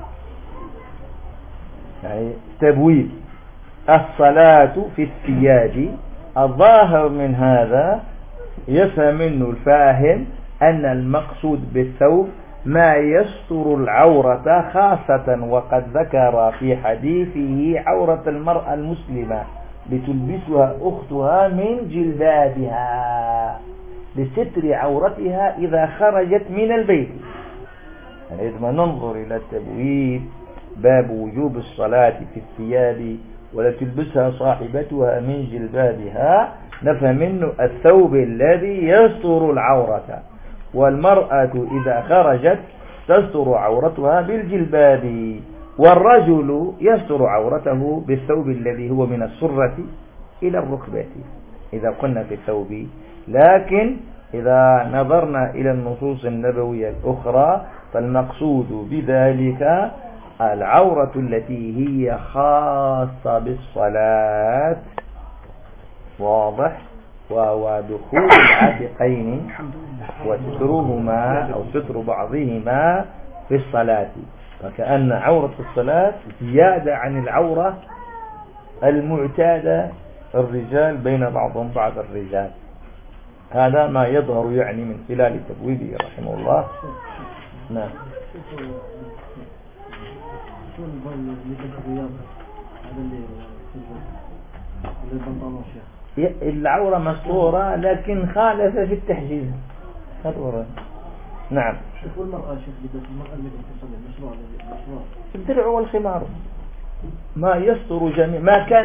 يعني تبويب الصلاة في الثياب. الظاهر من هذا يفهم منه الفاهم أن المقصود بالثوب ما يستر العورة، خاصة وقد ذكر في حديثه عورة المرأة المسلمة لتلبسها أختها من جلبابها لستر عورتها إذا خرجت من البيت. يعني إذا ما ننظر إلى التبويب باب وجوب الصلاة في الثياب ولا تلبسها صاحبتها من جلبابها، نفهم منه الثوب الذي يستر العورة، والمرأة إذا خرجت تستر عورتها بالجلباب، والرجل يستر عورته بالثوب الذي هو من السرة إلى الركبة إذا قلنا في الثوب. لكن إذا نظرنا إلى النصوص النبوية الأخرى فالمقصود بذلك العورة التي هي خاصة بالصلاة، واضح؟ وهو دخول العاتقين وسترهما أو ستر بعضهما في الصلاة، فكأن عورة الصلاة زيادة عن العورة المعتادة الرجال بين بعضهم بعض الرجال. هذا ما يظهر يعني من خلال تبويبه رحمه الله. نعم. العورة مستورة لكن خالف في التحجيز. نعم. شوفوا المرأة شوف لباس المرأة اللي تصلي مشروع الدرع والخمار ما يستر جميع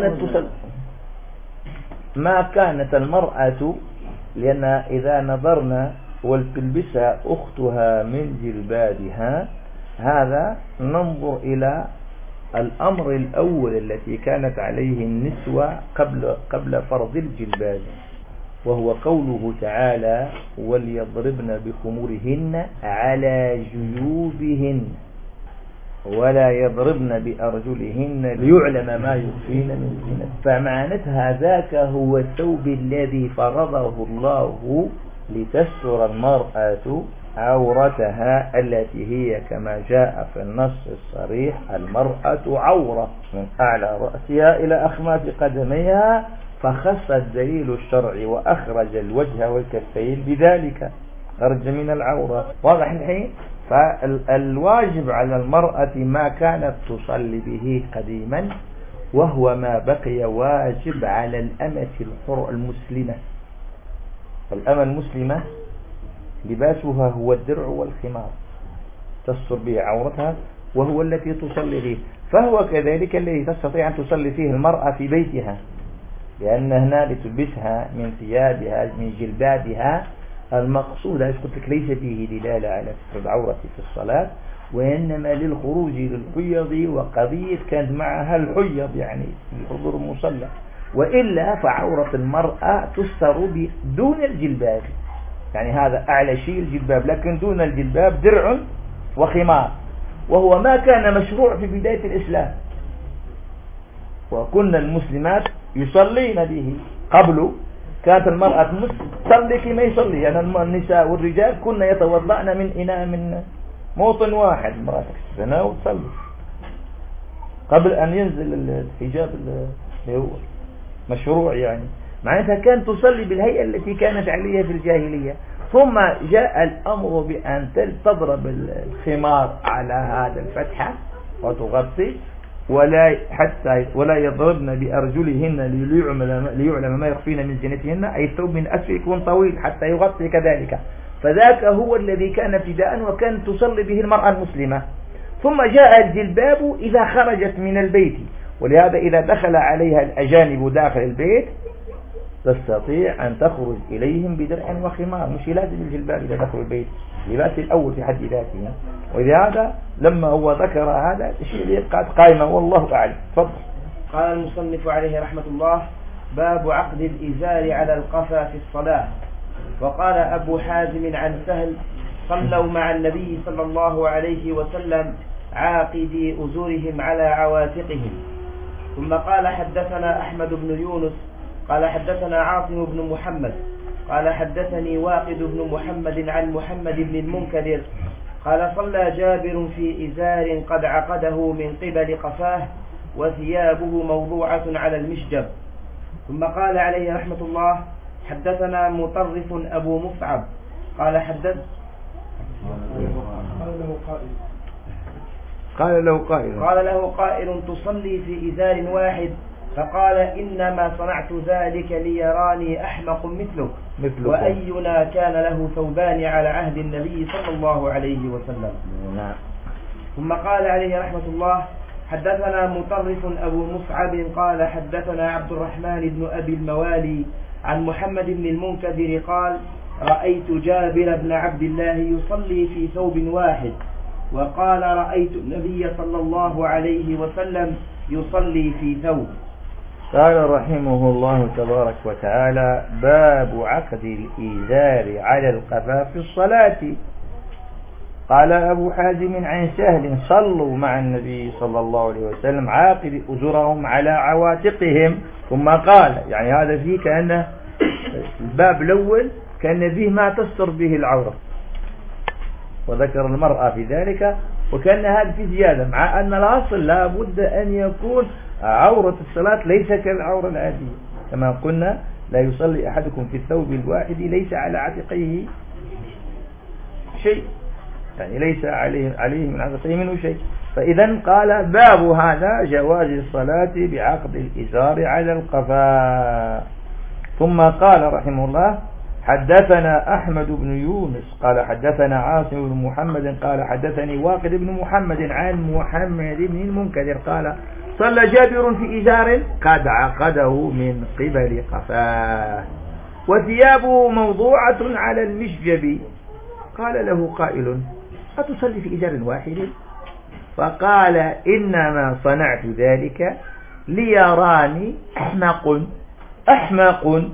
ما كانت المرأة، لأن إذا نظرنا ولتلبسها أختها من جلبابها، هذا ننظر إلى الأمر الأول التي كانت عليه النسوة قبل فرض الجلباب، وهو قوله تعالى وليضربن بخمورهن على جيوبهن ولا يضربن بأرجلهن ليعلم ما يخفين من زينة. فمعناتها ذاك هو الثوب الذي فرضه الله لتستر المرأة عورتها التي هي كما جاء في النص الصريح المرأة عورة من أعلى رأسها إلى أخماس قدميها، فخص الدليل الشرعي وأخرج الوجه والكفين بذلك، خرج من العورة. واضح الحين؟ فالواجب على المرأة ما كانت تصلي به قديما، وهو ما بقي واجب على الأمة الحر المسلمة. الأمة المسلمة لباسها هو الدرع والخمار تستر به عورتها، وهو التي تصلي به، فهو كذلك الذي تستطيع أن تصلي فيه المرأة في بيتها، لأن هنا لتلبسها من ثيابها من جلبابها. المقصود قلت لك ليس فيه دلالة على ستر العورة في الصلاة، وإنما للخروج للحيض، وقضية كانت معها الحيض يعني الحضور المصلى، وإلا فعورة المرأة تستر دون الجلباب، يعني هذا أعلى شيء الجلباب، لكن دون الجلباب درع وخمار، وهو ما كان مشروع في بداية الإسلام، وكنا المسلمات يصلين به. قبل كانت المرأة تصلي كما يصلي، يعني النساء والرجال كنا يتوضأن من إناء من موطن واحد، المرأة تكسفنا وتصلي قبل أن ينزل الحجاب اللي هو مشروع، يعني معناتها كانت تصلي بالهيئة التي كانت عليها في الجاهلية. ثم جاء الأمر بأن تضرب الخمار على هذا الفتحة وتغطي، ولا يضربن بأرجلهن ليعلم ما يخفين من زينتهن، أي الثوب من أسفل يكون طويل حتى يغطي كذلك. فذاك هو الذي كان ابتداء وكانت تصلي به المرأة المسلمة. ثم جاء الجلباب إذا خرجت من البيت، ولهذا إذا دخل عليها الأجانب داخل البيت تستطيع أن تخرج إليهم بدرع وخمار، مش لازم الجلباب إذا دخلوا البيت، لباس الأول في حد ذاته. ولهذا لما هو ذكر هذا الشيء يبقى قائما، والله أعلم. تفضل. قال المصنف عليه رحمة الله: باب عقد الإزار على القفا في الصلاة. وقال أبو حازم عن سهل: صلوا مع النبي صلى الله عليه وسلم عاقدي أزورهم على عواتقهم. ثم قال: حدثنا أحمد بن يونس قال حدثنا عاصم بن محمد قال حدثني واقد بن محمد عن محمد بن المنكدر قال: صلى جابر في إزار قد عقده من قبل قفاه وثيابه موضوعة على المشجب. ثم قال عليه رحمة الله: حدثنا مطرف أبو مصعب قال قال له قائل تصلي في إزار واحد؟ فقال: إنما صنعت ذلك ليراني أحمق مثلك، وأينا كان له ثوبان على عهد النبي صلى الله عليه وسلم. ثم قال عليه رحمة الله: حدثنا مطرف أبو مصعب قال حدثنا عبد الرحمن بن أبي الموالي عن محمد بن المنكدر قال: رأيت جابر بن عبد الله يصلي في ثوب واحد، وقال: رأيت النبي صلى الله عليه وسلم يصلي في ثوب. قال رحمه الله تبارك وتعالى: باب عقد الإزار على القفا في الصلاة. قال أبو حازم عن سهل: صلوا مع النبي صلى الله عليه وسلم عاقد أزرهم على عواتقهم. ثم قال، يعني هذا فيه كأن الباب الأول كان فيه ما تستر به العورة، وذكر المرأة في ذلك، وكان هذا في زيادة، مع أن الأصل لا بد أن يكون عورة الصلاة ليس كالعورة العادية، كما قلنا: لا يصلي أحدكم في الثوب الواحد ليس على عاتقيه شيء، يعني ليس عليه من عاتقيه منه شيء. فإذا قال: باب هذا جواز الصلاة بعقد الإزار على القفا. ثم قال رحمه الله: حدثنا أحمد بن يونس قال حدثنا عاصم بن محمد قال حدثني واقد بن محمد عن محمد بن المنكدر قال: صلى جابر في إزار قد عقده من قبل قفاه وثيابه موضوعة على المشجب. قال له قائل: أتصلي في إزار واحد؟ فقال: إنما صنعت ذلك ليراني أحمق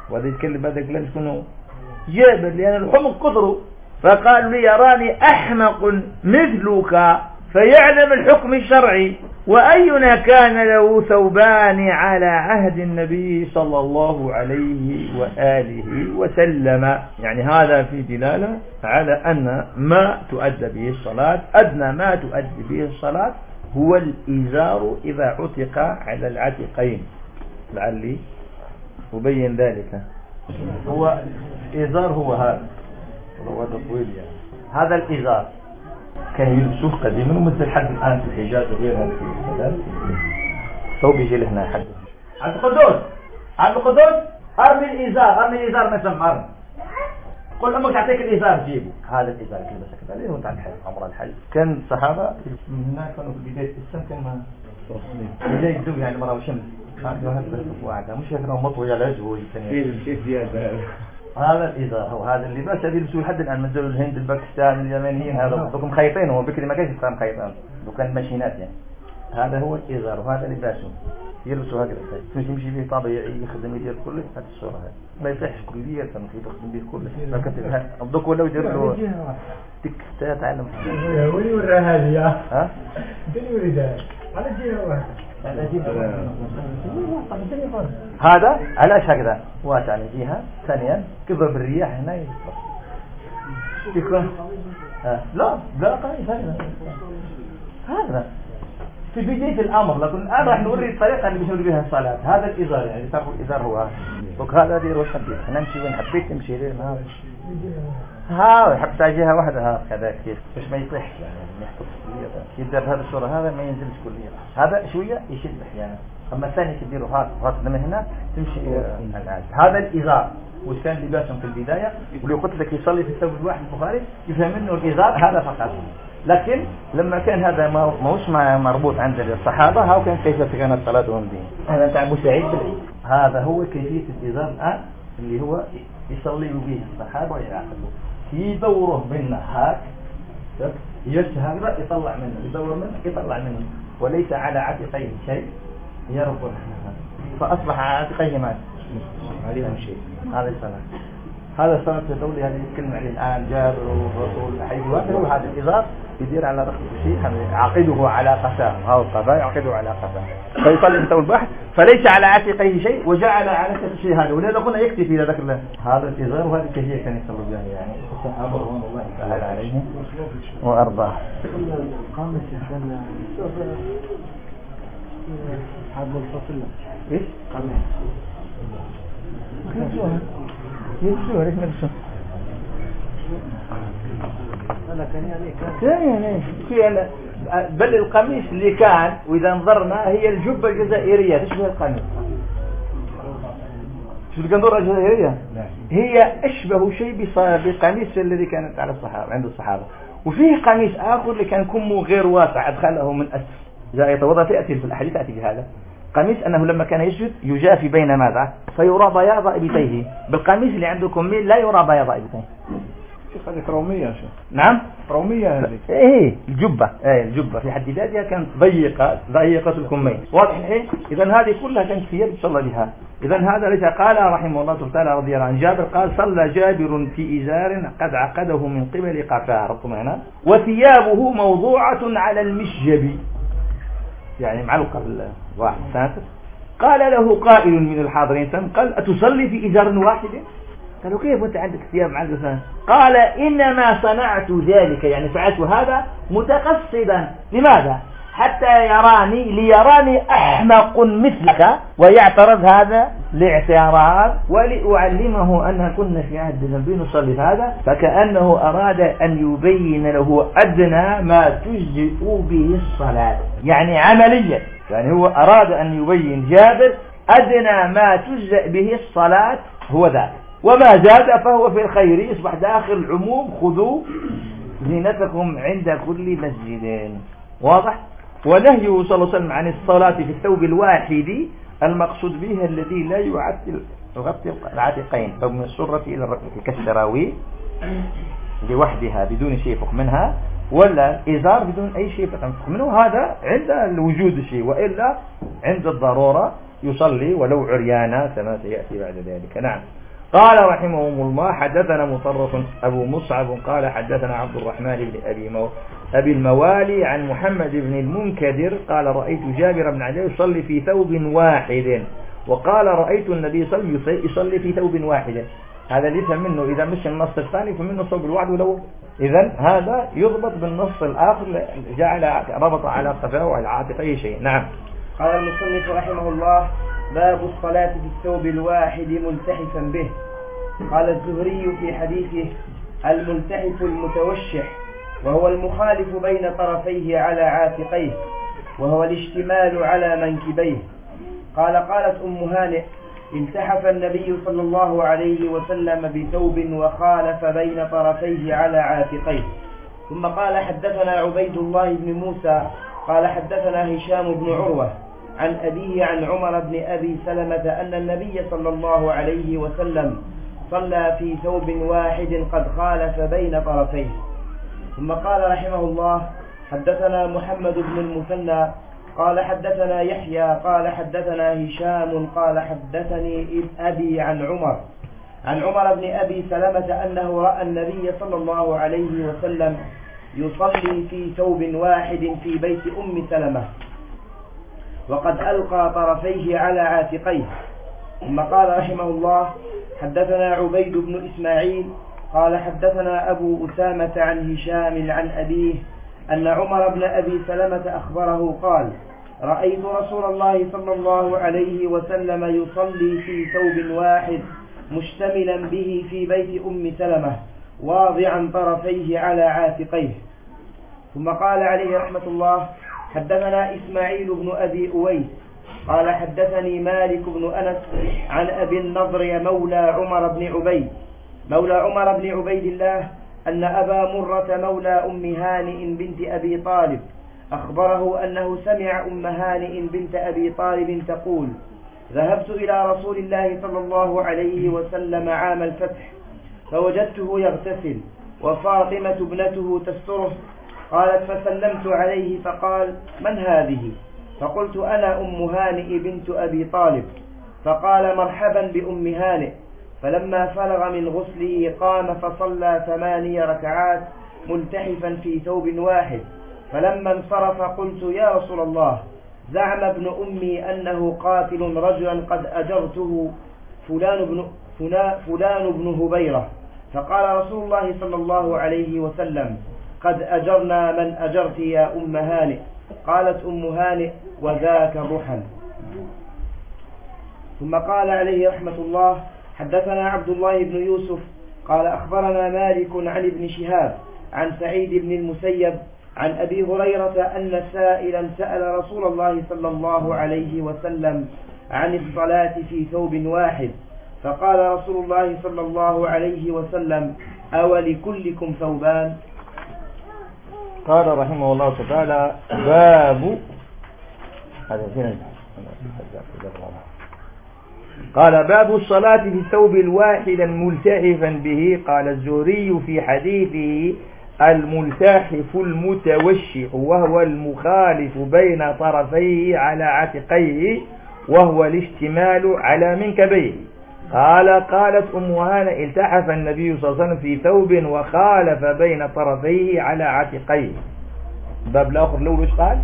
وهذا يتكلم بعد يقول شكونه جابر لأن الحمق كثروا، فقالوا لي يراني أحمق مثلك فيعلم الحكم الشرعي، وأينا كان له ثوبان على عهد النبي صلى الله عليه وآله وسلم. يعني هذا في دلالة على أن ما تؤدى به الصلاة، أدنى ما تؤدي به الصلاة هو الإزار إذا عتق على العتقين. لعلي أبين ذلك. هو إزار هو هذا طويل يعني. هذا الإزار كان يلبسوه قديما ومثل حد الآن في الحجاز وغيرها في البلاد. ثوب يجي لهنا حد عبد القدوس أرمي الإزار مثلا أرمي. قل أمك تعطيك الإزار جيبه. هذا الإزار كذا بس كذا ليه وانت على الحج عمر الحج. كان الصحابة من هناك كانوا في بداية الإسلام كان ما بداية الدول يعني مرة وشمس كانوا هكذا واحدة مش هكذا مطوي على وجهه كيف زيادة. هذا الإزار هو هذا اللباس الذي يلبسوه لحد الآن من دول الهند الباكستان اليمنيين هذا دوكم خيطين هو بكري ما كانش يفهم خيطان وكان ماشينات يعني. هذا هو الإزار وهذا لباسه يلبسوا هكذا يمشي به طبيعي يخدم يدير كله هذه الصورة هذه ما يصحش كلية كان يخدم به كله لكن الضوء ولا يدير له تك تعلم ولي ورا هذه يا ها دني وريدها على جهة واحدة هذا علاش هكذا واسع على جهة ثانيا كبر بالرياح هنا يكون لا قميص هذا في بداية الأمر، لكن الآن راح نوري الطريقة اللي بنوري بها الصلاة. هذا الإزار يعني تعرفوا الإزار هو هذا دير وش حبيت احنا نمشي وين حبيت تمشي لين ها يحب جهة واحدة ها كذا كيف مش ما يطيح يعني يحط كلية يبدأ بهذا الصورة هذا ما ينزلش كلية هذا شوية يشد أحيانا أما الثاني تديره هذا من هنا تمشي هذا الإزار وش كان لباسهم في البداية واللي قلت لك يصلي في الثوب الواحد البخاري يفهم منه الإزار هذا فقط. لكن لما كان هذا ما هوش مربوط عند الصحابة هاو كان كيف كانت صلاتهم به. هذا تاع أبو سعيد هذا هو كيفية الإزار الآن اللي هو يصلي به الصحابة ويعاقبه يدوره بالنهار يسهر يطلع منه يدور منه يطلع منه وليس على عاتقيه شيء يربط فأصبح عاتقيه ما عليهم شيء. هذا الصلاة هذا صلاة الدولي هذه يتكلم عليه الآن جابر والرسول حيث هو هذا الإزار يدير على رأسه شيء عقده على قفاه هذا القفاه يعقده على قفاه فيصلي في ثوب البحر فليس على عاتقيه شيء وجعل على كتفه شيء هذا ولذا قلنا يكتفي في ذاك هذا الإزار وهذه كيفية كان يصلوا بها يعني الصحابة رضوان الله تعالى عليهم وأرضاه. قام الشيخنا حد الفصل إيش؟ قام يلبسوها ليش ما يلبسوها؟ كان بل القميص اللي كان وإذا نظرنا هي الجبة الجزائرية تشبه القميص. شو القندورة الجزائرية؟ هي أشبه شيء بالقميص الذي كانت على الصحابة عند الصحابة. وفيه قميص آخر اللي كان كمه غير واسع أدخله من أسفل إذا يتوضأ تأتي في الحديث تأتي بهذا قميص أنه لما كان يسجد يجافي بين ماذا فيرى بياض إبطيه. بالقميص اللي عنده كمين لا يرى بياض إبطيه. شوف هذه رومية شو نعم رومية هذه ايه الجبة الجبة في حد ذاتها كانت ضيقة الكمين واضح ايه. إذا هذه كلها كانت ثياب صلى بها. إذا هذا ليس قال رحمه الله تعالى رضي الله عن جابر قال صلى جابر في إزار قد عقده من قبل قفاه ربطوا معنا وثيابه موضوعة على المشجب يعني معلقة بالواحد ساتر. قال له قائل من الحاضرين قال أتصلي في إزار واحد؟ قالوا كيف وانت عندك ثياب معلقة؟ قال إنما صنعت ذلك يعني فعلت هذا متقصدا. لماذا؟ حتى ليراني أحمق مثلك ويعترض هذا الاعتراض ولأعلمه أن كنا في عهد النبي نصلي هذا فكأنه أراد أن يبين له أدنى ما تجزئ به الصلاة يعني عمليا. يعني هو أراد أن يبين جابر أدنى ما تجزئ به الصلاة هو ذلك وما زاد فهو في الخير يصبح داخل العموم خذوا زينتكم عند كل مسجد. واضح؟ ونهيه صلى الله عليه وسلم عن الصلاة في الثوب الواحد المقصود به الذي لا يغطي العاتقين أو من السرة إلى الركبة كالسراويل لوحدها بدون شيء فوق منها ولا إزار بدون أي شيء فوق منه. هذا عند الوجود شيء وإلا عند الضرورة يصلي ولو عريانا كما سيأتي بعد ذلك. نعم. قال رحمهم الله حدثنا مطرف أبو مصعب قال حدثنا عبد الرحمن بن أبي الموالي عن محمد بن المنكدر قال رأيت جابر بن عبد الله يصلي في ثوب واحد، وقال رأيت النبي صلى الله عليه وسلم يصلي في ثوب واحد. هذا اللي يفهم منه إذا مش النص الثاني فمنه ثوب الواحد ولو إذا هذا يضبط بالنص الآخر جعل ربط على قفاه وعلى عاتقه شيء. نعم. قال المصنف رحمه الله باب الصلاة في الثوب الواحد ملتحفا به. قال الزهري في حديثه الملتحف المتوشح، وهو المخالف بين طرفيه على عاتقيه، وهو الاشتمال على منكبيه. قالت أم هانئ التحف النبي صلى الله عليه وسلم بثوب وخالف بين طرفيه على عاتقيه. ثم قال حدثنا عبيد الله بن موسى قال حدثنا هشام بن عروة عن أبيه عن عمر بن أبي سلمة أن النبي صلى الله عليه وسلم صلى في ثوب واحد قد خالف بين طرفيه. ثم قال رحمه الله حدثنا محمد بن المثنى قال حدثنا يحيى قال حدثنا هشام قال حدثني أبي عن عمر بن أبي سلمة أنه رأى النبي صلى الله عليه وسلم يصلي في ثوب واحد في بيت أم سلمة وقد ألقى طرفيه على عاتقيه. ثم قال رحمه الله حدثنا عبيد بن إسماعيل قال حدثنا أبو أسامة عن هشام عن أبيه أن عمر بن أبي سلمة أخبره قال رأيت رسول الله صلى الله عليه وسلم يصلي في ثوب واحد مشتملا به في بيت أم سلمة واضعا طرفيه على عاتقيه. ثم قال عليه رحمة الله حدثنا إسماعيل بن أبي أويس قال حدثني مالك بن أنس عن أبي النضر مولى عمر بن عبيد الله أن أبا مرة مولى أم هانئ بنت أبي طالب أخبره أنه سمع أم هانئ بنت أبي طالب تقول ذهبت إلى رسول الله صلى الله عليه وسلم عام الفتح فوجدته يغتسل وفاطمة ابنته تستره. قالت فسلمت عليه فقال من هذه؟ فقلت أنا أم هانئ بنت أبي طالب. فقال مرحبا بأم هانئ. فلما فرغ من غسله قام فصلى 8 ركعات ملتحفا في ثوب واحد. فلما انصرف قلت يا رسول الله زعم ابن أمي أنه قاتل رجلا قد أجرته فلان بن هبيرة. فقال رسول الله صلى الله عليه وسلم قد أجرنا من أجرت يا أم هانئ. قالت أم هانئ وذاك ضحى. ثم قال عليه رحمة الله حدثنا عبد الله بن يوسف قال أخبرنا مالك عن ابن شهاب عن سعيد بن المسيب عن أبي هريرة أن سائلا سأل رسول الله صلى الله عليه وسلم عن الصلاة في ثوب واحد. فقال رسول الله صلى الله عليه وسلم أولكلكم ثوبان؟ قال رحمه الله تعالى باب قال باب الصلاة في الثوب الواحد ملتحفا به. قال الزهري في حديثه الملتحف المتوشح وهو المخالف بين طرفيه على عاتقيه وهو الاشتمال على منكبيه. قالت أم هانئ التحف النبي صلى الله عليه وسلم في ثوب وخالف بين طرفيه على عاتقيه. باب الآخر لو ايش قال؟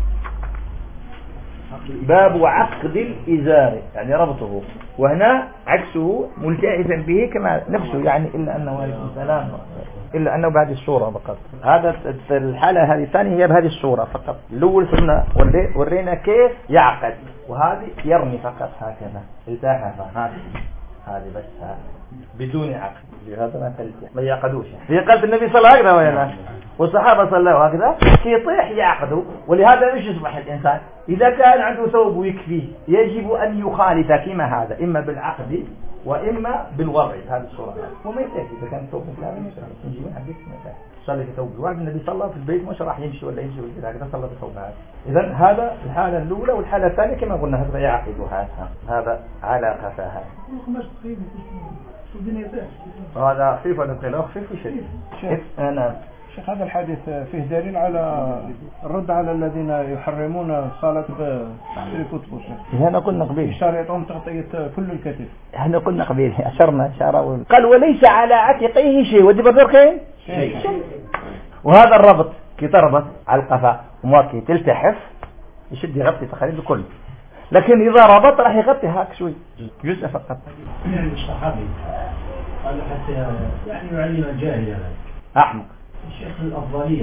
باب عقد الإزار يعني ربطه، وهنا عكسه ملتحفا به كما نفسه يعني إلا أنه عليكم السلام إلا أنه بهذه الصورة فقط. هذا الحالة هذه الثانية هي بهذه الصورة فقط. الأول صرنا ورينا كيف يعقد، وهذه يرمي فقط هكذا التحف هذه بس بدون عقد. لهذا ما يعقدوش. في قلب النبي صلى الله عليه وسلم والصحابة صلوا هكذا في طيح يعقدوا. ولهذا مش يصبح الإنسان إذا كان عنده ثوب يكفيه يجب أن يخالف كما هذا إما بالعقد وإما بالوضع. هذه الصورة وما يتأكد إذا كان ثوب مثل هذا يجي من حديث مثلا صلى في ثوب واحد النبي صلى في البيت مش راح يمشي ولا يمشي ولا هكذا صلى في ثوب هذا. إذا هذا الحالة الأولى، والحالة الثانية كما قلنا هذا يعقدها هذا على قفاها. هذا خفيف ولا ثقيل؟ خفيف شيء. أنا شيخ هذا الحديث فيه دليل على الرد على الذين يحرمون الصلاة في كتب الشيخ. هنا قلنا قبيل يشترطون تغطية كل الكتف. هنا قلنا قبيل أشرنا إشارة قال وليس على عاتقه شيء ودي بدور كين شيء. وهذا الربط كي تربط على القفا وماكي تلتحف يشد يغطي تقريبا الكل، لكن إذا ربط راح يغطي هاك شوي جزء فقط. يعني الصحابي قال حتى يعني يعلم الجاهل أحمق الشيخ الأفضلية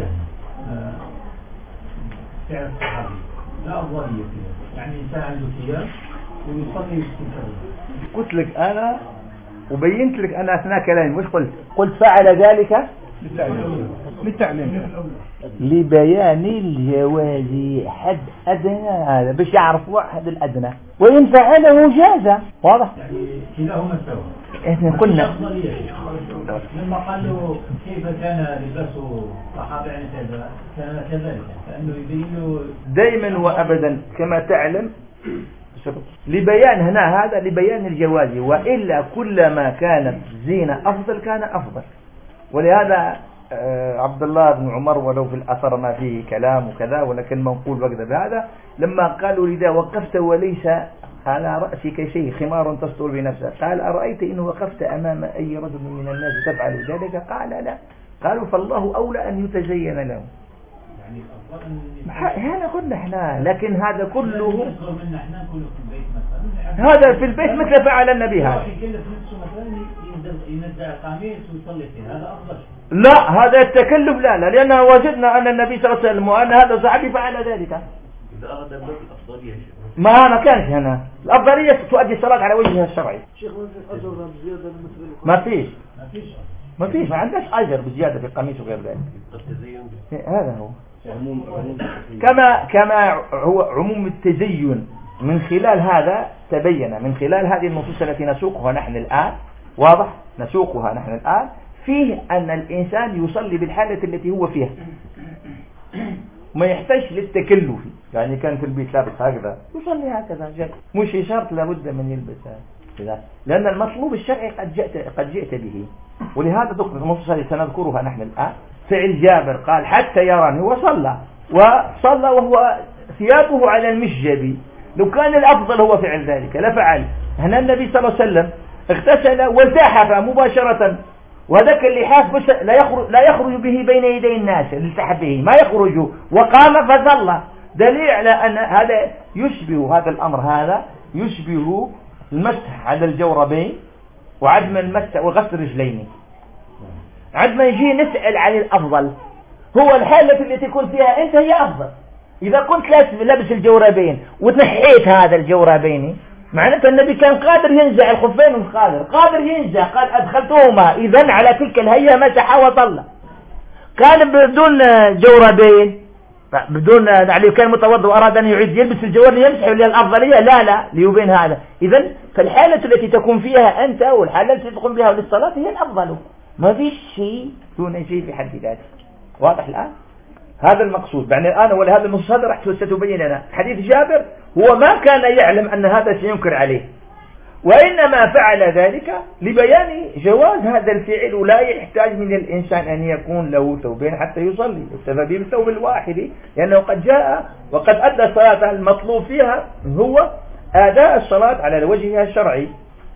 فعل الصحابي لا أفضلية فيها، يعني إنسان عنده ثياب ويصلي ويستمر. قلت لك أنا وبينت لك أنا أثناء كلامي مش قلت فعل ذلك للتعليم لبيان الجواز حد أدنى، هذا باش يعرف واحد الأدنى وإن فعله جاز. واضح؟ يعني كلاهما سوا. إحنا قلنا لما قال له كيف كان لباس الصحابة يعني كان كذلك، كأنه يبين له دائما وأبدا كما تعلم لبيان هنا هذا لبيان الجواز، وإلا كلما كانت زينة أفضل كان أفضل. ولهذا عبد الله بن عمر ولو في الأثر ما فيه كلام وكذا ولكن منقول وكذا بهذا لما قالوا لذا وقفت وليس على رأسك شيء خمار تستر بنفسك، قال أرأيت إن وقفت أمام أي رجل من الناس تفعل ذلك؟ قال لا. قالوا فالله أولى أن يتزين له. هنا قلنا احنا، لكن هذا كله هذا في البيت مثل فعل النبي هذا. لا هذا التكلف لا لأننا وجدنا أن النبي صلى الله عليه وسلم وأن هذا صحابي فعل ذلك. إذا أراد الأفضلية ما كانت هنا الأفضلية تؤدي الصلاة على وجهها الشرعي. ما فيش ما عندش أجر بزيادة في القميص وغير ذلك. هذا هو كما هو عموم التزين. من خلال هذا تبين من خلال هذه النصوص التي نسوقها نحن الآن، واضح نسوقها نحن الآن، فيه أن الإنسان يصلي بالحالة التي هو فيها ما يحتاج للتكلف. يعني كان في البيت لابس هكذا يصلي هكذا جاء، مش شرط لابد من يلبسها، لأن المطلوب الشرعي قد جئت به. ولهذا ذكر النصوص التي سنذكرها نحن الآن. فعل جابر قال حتى يراني وصلى وهو ثيابه على المشجب. لو كان الأفضل هو فعل ذلك لفعل. هنا النبي صلى الله عليه وسلم اغتسل والتحف مباشرة، وذاك اللحاف لا يخرج به بين يدي الناس، التحف به ما يخرج، وقام فصلى. دليل على أن هذا يشبه هذا الأمر، هذا يشبه المسح على الجوربين وعدم المسح وغسل رجلين. عندما يجي نسأل عن الأفضل، هو الحالة التي تكون فيها أنت هي أفضل. إذا كنت لابس الجوربين وتنحيت هذا الجوربين معناته النبي كان قادر ينزع الخفين ومش قادر ينزع، قال أدخلتهما إذن على تلك الهيئة مسح وصلى. كان بدون جوربين بدون يعني كان متوضئ وأراد أن يعيد يلبس الجورب يمسح للأفضلية لا ليبين هذا. إذن فالحالة التي تكون فيها أنت والحالة التي تقوم بها للصلاة هي الأفضل، ما فيش شيء دون شيء في حد ذاته. واضح الآن؟ هذا المقصود. يعني الآن ولهذا النص هذا راح ستبين لنا حديث جابر هو ما كان يعلم أن هذا سينكر عليه، وإنما فعل ذلك لبيان جواز هذا الفعل، ولا يحتاج من الإنسان أن يكون له ثوبين حتى يصلي، يكتفى بالثوب الواحد، لأنه قد جاء وقد أدى الصلاة. المطلوب فيها هو أداء الصلاة على وجهها الشرعي.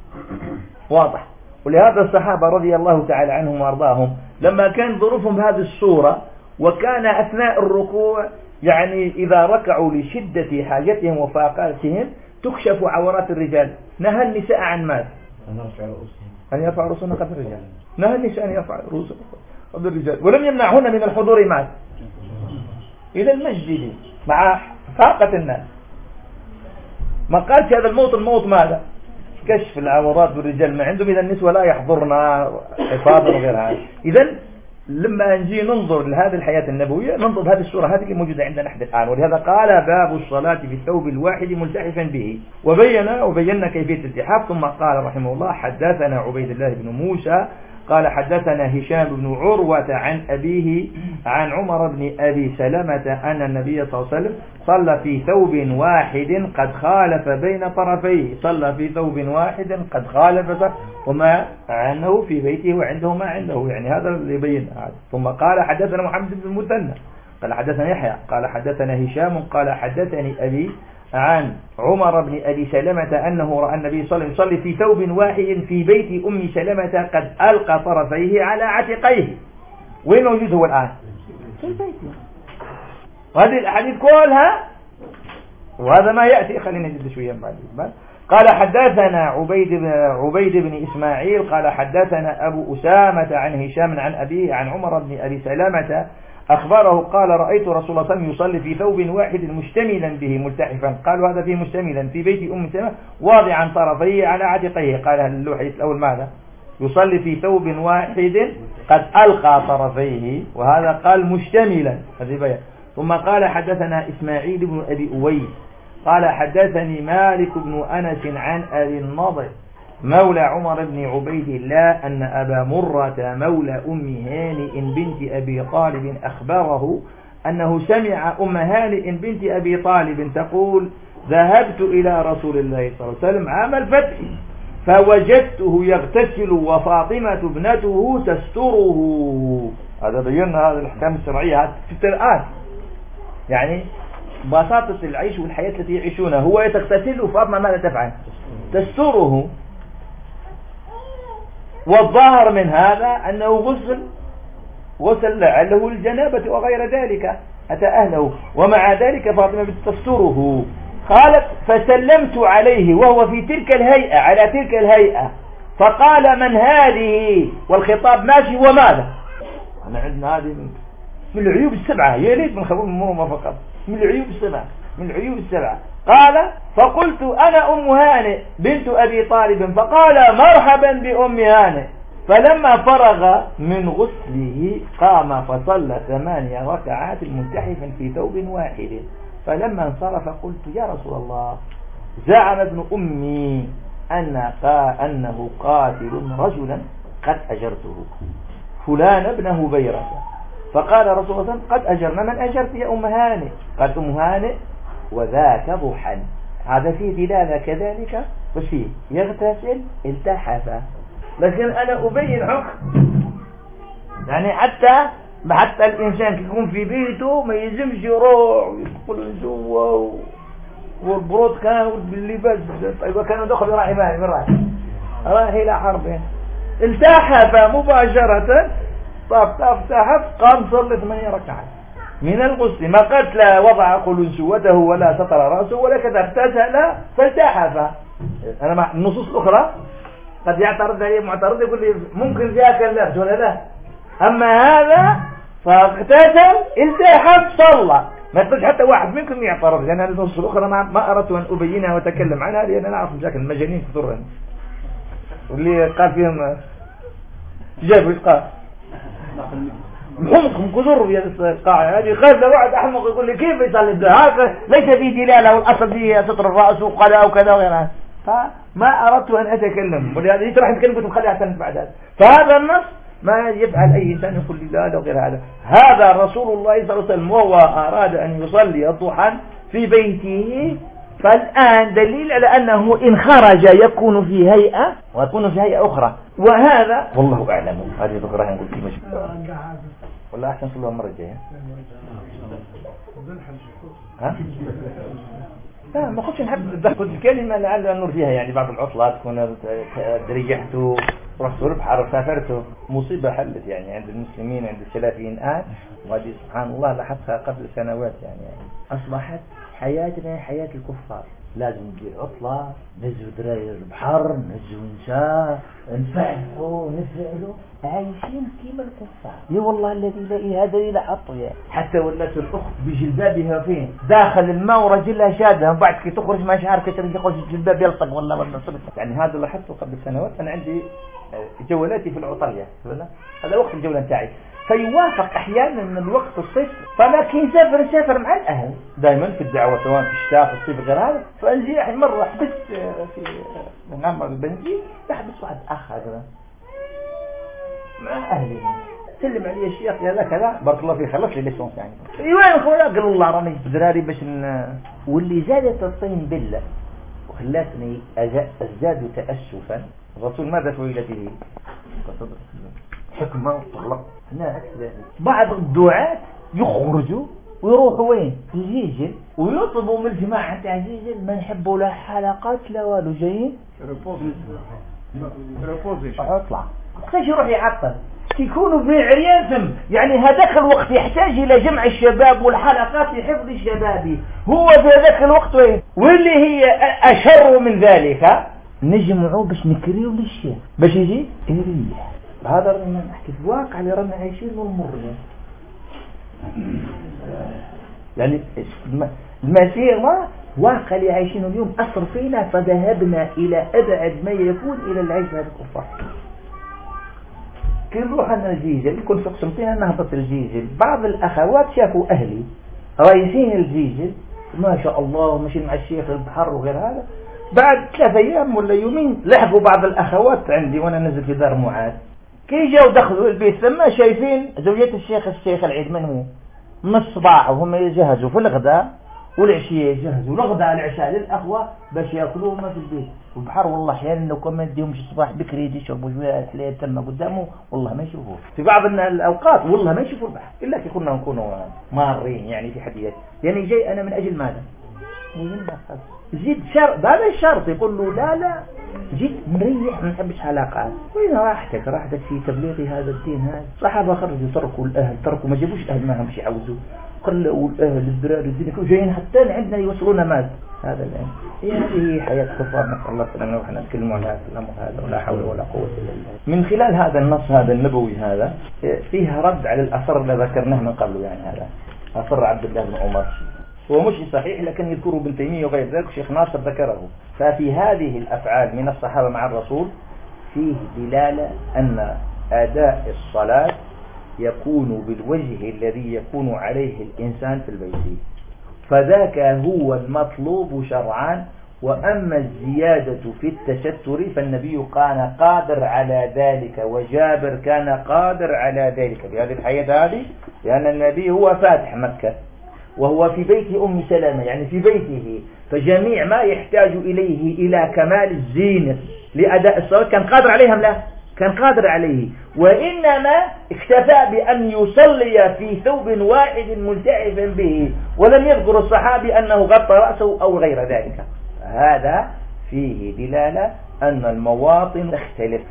واضح. ولهذا الصحابة رضي الله تعالى عنهم وأرضاهم لما كان ظروفهم بهذه الصورة، وكان أثناء الركوع يعني إذا ركعوا لشدة حاجتهم وفاقاتهم تكشف عورات الرجال، نهى النساء عن ماذا؟ أن يرفع رؤوسهن قبل الرجال. نهى النساء أن يرفع رؤوسهن قبل الرجال، ولم يمنعهن من الحضور معه إلى المسجد مع فاقة الناس. ما قالش هذا الموت ماذا؟ كشف العورات بالرجال ما عندهم، إذا النسوة لا يحضرن حفاظا وغير هذا. إذن لما نجي ننظر لهذه الحياة النبوية ننظر هذه الصورة هذه اللي موجودة عندنا نحن الآن. ولهذا قال باب الصلاة في الثوب الواحد ملتحفا به، وبينا كيفية الالتحاف. ثم قال رحمه الله حدثنا عبيد الله بن موسى قال حدثنا هشام بن عروة عن أبيه عن عمر بن أبي سلمة أن النبي صلى الله عليه وسلم صلى في ثوب واحد قد خالف بين طرفيه. صلى في ثوب واحد قد خالف وما عنه في بيته وعنده ما عنده، يعني هذا اللي يبين. ثم قال حدثنا محمد بن المثنى قال حدثنا يحيى قال حدثنا هشام قال حدثني أبي عن عمر بن أبي سلمة أنه رأى النبي صلى الله عليه وسلم يصلي في ثوب واحد في بيت أم سلمة قد ألقى طرفيه على عاتقيه. وين موجود هو الآن؟ في البيت. وهذه الأحاديث كلها وهذا ما يأتي. خلينا نجد شوية بعد. قال حدثنا عبيد بن إسماعيل قال حدثنا أبو أسامة عن هشام عن أبيه عن عمر بن أبي سلمة أخبره قال رأيت رسول الله صلى الله عليه وسلم يصلي في ثوب واحد مشتملا به ملتحفا. قالوا هذا فيه مشتملا في بيت أم سلمة واضعا طرفيه على عاتقيه. قال الحديث الأول ماذا؟ يصلي في ثوب واحد قد ألقى طرفيه، وهذا قال مشتملا. هذه بيان. ثم قال حدثنا إسماعيل بن أبي أويس قال حدثني مالك بن أنس عن أبي النضر مولى عمر بن عبيد الله أن أبا مرة مولى أم هانئ بنت أبي طالب أخبره أنه سمع أم هانئ بنت أبي طالب تقول ذهبت إلى رسول الله صلى الله عليه وسلم عام الفتح فوجدته يغتسل وفاطمة ابنته تستره. هذا بينا هذه الأحكام الشرعية في الآن، يعني بساطة العيش والحياة التي يعيشونها. هو يتغتسل وفاطمة ماذا تفعل؟ تستره. والظاهر من هذا أنه غسل لعله الجنابة وغير ذلك أتى أهله، ومع ذلك فاطمة تستره. قالت فسلمت عليه وهو في تلك الهيئة على تلك الهيئة فقال من هذه؟ والخطاب ماشي. وماذا؟ أنا عندنا هذه من العيوب السبعة، يا ليت من خبر المرمى فقط، من العيوب السبعة. قال فقلت أنا أم هانئ بنت أبي طالب فقال مرحبا بأم هانئ. فلما فرغ من غسله قام فصلى 8 ركعات ملتحفا في ثوب واحد. فلما انصرف قلت يا رسول الله زعم ابن أمي أنه قاتل رجلا قد أجرته فلان ابن هبيرة. فقال رسول الله قد أجرنا. من أجرت يا أم هانئ؟ قالت أم هانئ وذاك ضحى. هذا فيه دلالة كذلك وشيء يغتسل التحف. لكن أنا أبين حكم، يعني حتى الإنسان يكون في بيته ما يلزمش يروح ويدخل جوا والبرود كان باللباس. طيب كانوا دخلوا راعي ماهي من راعي إلى حرب التحف مباشرة. تحف قام صلى 8 ركعات من الغسل. ما قالت لا وضع قلنسوته ولا سطر رأسه ولا كذا، اغتسل فالتحف. أنا مع النصوص الأخرى قد يعترض عليه معترض يقول لي ممكن ذاك اللفظ ولا لا، أما هذا فاغتسل التحف صلى. ما تقولش حتى واحد منكم يعترض، لأن النصوص الأخرى ما أردت أن أبينها وأتكلم عنها، لأن أنا أعرف مشاكل المجانين كثرهم واللي قال فيهم جابوا قال محمقهم كثر في هذه القاعدة هذه. خاف لو واحد أحمق يقول لي كيف يصلي بده هذا ليس فيه دلالة والأصل فيه ستر الرأس وقلا وكذا وغيرها. فما أردت أن أتكلم، ولهذا يترح نتكلم كنت مخليها سنة بعد هذا. فهذا النص ما يفعل أي إنسان يقول لي لا وغير هذا. هذا رسول الله صلى الله عليه وسلم وهو أراد أن يصلي الضحى في بيته. فالآن دليل على أنه إن خرج يكون في هيئة ويكون في هيئة أخرى، وهذا والله أعلم. هذه ذكرها نقول في مشكلة ولا أحسن صلوا المرة الجاية. ها؟ لا ما خدش نحب كنت الكلمة لعل النور فيها، يعني بعض العطلات تكون ريحته رحت البحر سافرت مصيبة حلت يعني عند المسلمين عند السلفيين الآن. وهذه سبحان الله لاحظتها قبل سنوات، يعني أصبحت حياتنا حياة الكفار. لازم نجي عطلة نزو دراير البحر نزو نساء نفعلوا عايشين كيما الكفار. يا والله الذي لا إله دليل عطية. حتى ولات الأخت بجلبابها فين داخل الماء ورجلها شادها، وبعد كي تخرج ما عارفة ترجع يخرج الجلباب يلطق والله صبت. يعني هذا لاحظته قبل سنوات. أنا عندي جولاتي في العطلية هذا وقت الجولة نتاعي، فيوافق أحيانا من الوقت الصيف، فلكن سافر مع الأهل دائما في الدعوة سواء في الشتاء في الصيف غير هذا. فأجي مرة حبست في نعمر البنزين يحبس واحد أخ هذا مع أهلي سلم علي الشيخ يا كذا بارك الله فيه خلص لي ليسونس يعني ايوه خويا قال الله راني دراري باش واللي زادت الطين بالله وخلاتني ازداد تأسفا. الرسول ماذا فعل به؟ حكمة وطلق. هنا عكس ذلك بعض الدعاة يخرجوا ويروحوا وين؟ الجيجل ويطلبوا من الجماعة تاع الجيجل ما نحبوا لا حلقات لا والو جايين اطلع خاش يروح يعطل يكونوا في عريان ثم يعني هذاك الوقت يحتاج إلى جمع الشباب والحلقات لحفظ الشباب. هو في هذاك الوقت واللي هي أشر من ذلك نجمعوا باش نكريوا للشيخ باش يجي يريح. هذا رانا نحكي في واقع اللي رانا عايشين والمر يعني المسيرة واقع اللي عايشينه اليوم أثر فينا فذهبنا إلى أبعد ما يكون إلى العيش بهذا الكفار. كي نروح أنا الجيجل يكون في قسمتين نهبط الجيجل بعض الأخوات شافوا أهلي رايحين الجيجل ما شاء الله ماشيين مع الشيخ البحر وغير هذا. بعد 3 أيام ولا يومين لحقوا بعض الأخوات عندي وأنا نزل في دار معاد كي جاوا دخلوا البيت ثم شايفين زوجات الشيخ العيد من الصباح وهم يجهزوا في الغداء والعشية يجهزوا الغداء العشاء للأخوة باش يأكلوهم في البيت. والبحر والله أحيانا لو كان ما نديهمش الصباح بكري يشربوا شوية حليب تم قدامه والله ما يشوفوه. في بعض الأوقات والله ما يشوفوا البحر إلا كي كنا نكونوا مارين يعني في حديث يعني جاي أنا من أجل ماذا؟ زيد شرط هذا الشرط يقول له لا جيت مريح ما نحبش علاقات وين راحتك في تبليغ هذا الدين. هذا الصحابة خرجوا تركوا الأهل ما جابوش الأهل معهم باش يعوزوا قلوا الأهل الدراري الدين كانوا جايين حتى عندنا يوصلونا مال هذا الآن. هذه حياة كفار نسأل الله السلامة ونحن نتكلم على الأمر هذا ولا حول ولا قوة إلا بالله. من خلال هذا النص هذا النبوي هذا فيها رد على الأثر اللي ذكرناه من قبل يعني هذا أثر عبد الله بن عمر هو مش صحيح لكن يذكره ابن تيمية وغير ذلك الشيخ ناصر ذكره. ففي هذه الأفعال من الصحابة مع الرسول فيه دلالة أن أداء الصلاة يكون بالوجه الذي يكون عليه الإنسان في البيت فذاك هو المطلوب شرعا. وأما الزيادة في التستر فالنبي كان قادر على ذلك وجابر كان قادر على ذلك بهذه الحياة هذه لأن النبي هو فاتح مكة وهو في بيت أم سلمة يعني في بيته فجميع ما يحتاج إليه إلى كمال الزينة لأداء الصلاة كان قادر عليهم لا كان قادر عليه وإنما اكتفى بأن يصلي في ثوب واحد ملتحفا به ولم يذكر الصحابي أنه غطى رأسه أو غير ذلك. هذا فيه دلالة أن المواطن تختلف.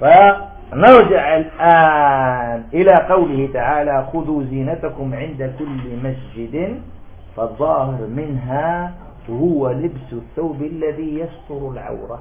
فنرجع الآن إلى قوله تعالى خذوا زينتكم عند كل مسجد فالظاهر منها هو لبس الثوب الذي يستر العورة.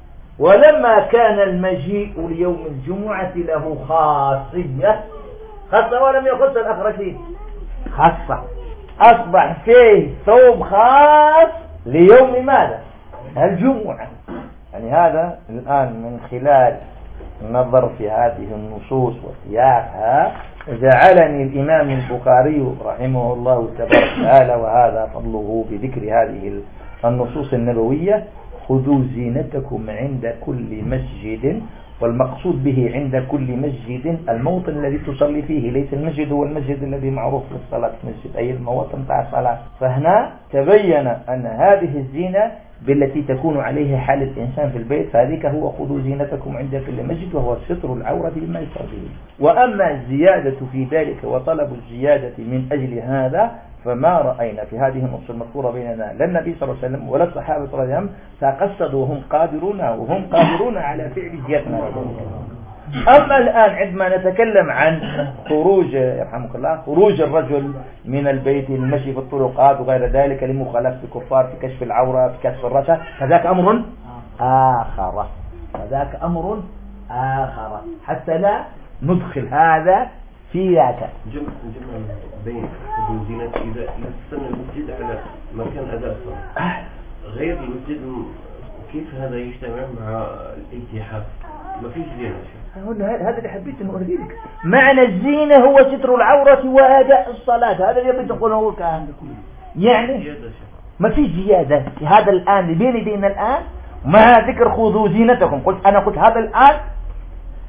ولما كان المجيء ليوم الجمعة له خاصية خاصة ولم يخص الآخرين خاصة أصبح فيه ثوب خاص ليوم ماذا؟ الجمعة. يعني هذا الآن من خلال النظر في هذه النصوص وسياقها جعلني الإمام البخاري رحمه الله تبارك وتعالى وهذا فضله بذكر هذه النصوص النبوية خذوا زينتكم عند كل مسجد. والمقصود به عند كل مسجد الموطن الذي تصلي فيه ليس المسجد هو المسجد الذي معروف للصلاة مسجد أي الموطن تاع الصلاة. فهنا تبين أن هذه الزينة بالتي تكون عليه حال الإنسان في البيت فهذيك هو خذوا زينتكم عند كل مسجد وهو ستر العورة بما يصلي. وأما الزيادة في ذلك وطلب الزيادة من أجل هذا فما رأينا في هذه النصوص المذكورة بيننا لا النبي صلى الله عليه وسلم ولا الصحابة رضي الله عنهم تقصدوا وهم قادرون على فعل زيادة. أما الآن عندما نتكلم عن خروج يرحمك الله خروج الرجل من البيت للمشي في الطرقات وغير ذلك لمخالفة الكفار في كشف العورة في كشف الرشا فذاك أمر آخر حتى لا ندخل هذا في ذاك. جمع بين الزينات إذا استنى المسجد على مكان أداء الصلاة غير المسجد كيف هذا يجتمع مع الالتحاف؟ ما فيش زينة. هذا اللي حبيت أن أريد لك معنى الزينة هو ستر العورة وأداء الصلاة. هذا اللي يبي تقوله كان يعني ما فيش زيادة. هذا الآن بيني الآن مع ذكر خذوا زينتكم قلت هذا الآن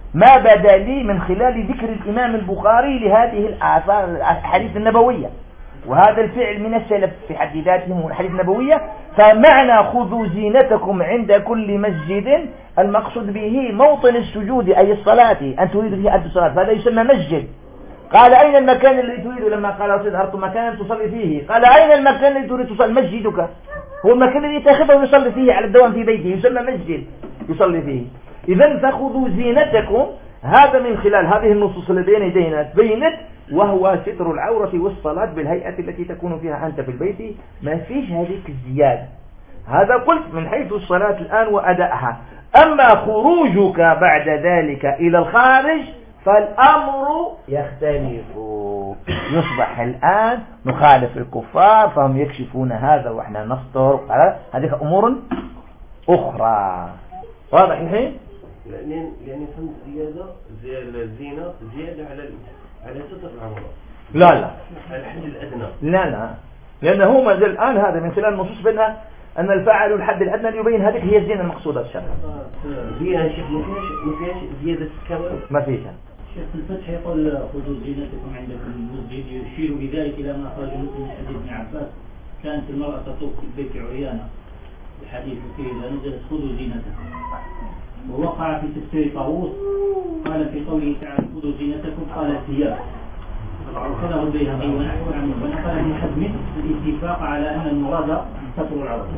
ما بدا لي من خلال ذكر الإمام البخاري لهذه الآثار الأحاديث النبوية، وهذا الفعل من السلف في حد ذاتهم والحديث النبوية. فمعنى خذوا زينتكم عند كل مسجد المقصود به موطن السجود أي الصلاة، أن تريد فيه أدى الصلاة، فهذا يسمى مسجد. قال أين المكان الذي تريد؟ لما قال رسول أردت مكانا تصلي فيه، قال أين المكان الذي تريد تصلي؟ مسجدك هو المكان الذي يتخذه ويصلي فيه على الدوام في بيته، يسمى مسجد يصلي فيه. إذن فخذوا زينتكم، هذا من خلال هذه النصوص اللي بين يدينا تبينت، وهو ستر العورة والصلاة بالهيئة التي تكون فيها أنت في البيت، ما فيش هذيك الزيادة. هذا قلت من حيث الصلاة الآن وأدائها. أما خروجك بعد ذلك إلى الخارج فالأمر يختلف، يصبح الآن نخالف الكفار فهم يكشفون هذا وإحنا نستر، هذه أمور أخرى. واضح الحين؟ لأن فهمت الزينة زيادة على ستر العورة. لا على الحد الأدنى. لا لأنه ما زال الآن هذا من خلال النصوص بأن أن الفاعل الحد الأدنى ليبين هذه هي الزينة المقصودة الشرع. زينة شيخ ما فيهاش زيادة كامل. ما فيها. شيخ الفتح يقول خذوا زينتكم عندكم المسجد، يشير بذلك إلى ما أخرج مسلم من حديث ابن عباس كانت المرأة تطوف في البيت عريانة، الحديث فيه إذا نزلت خذوا زينتكم. ووقع في تفسير طاووس قال في قوله تعالى خذوا زينتكم قال الثياب، وكذا البيهقي ونحو عنه، ونقل ابن حزم الاتفاق على أن المراد ستر العورة.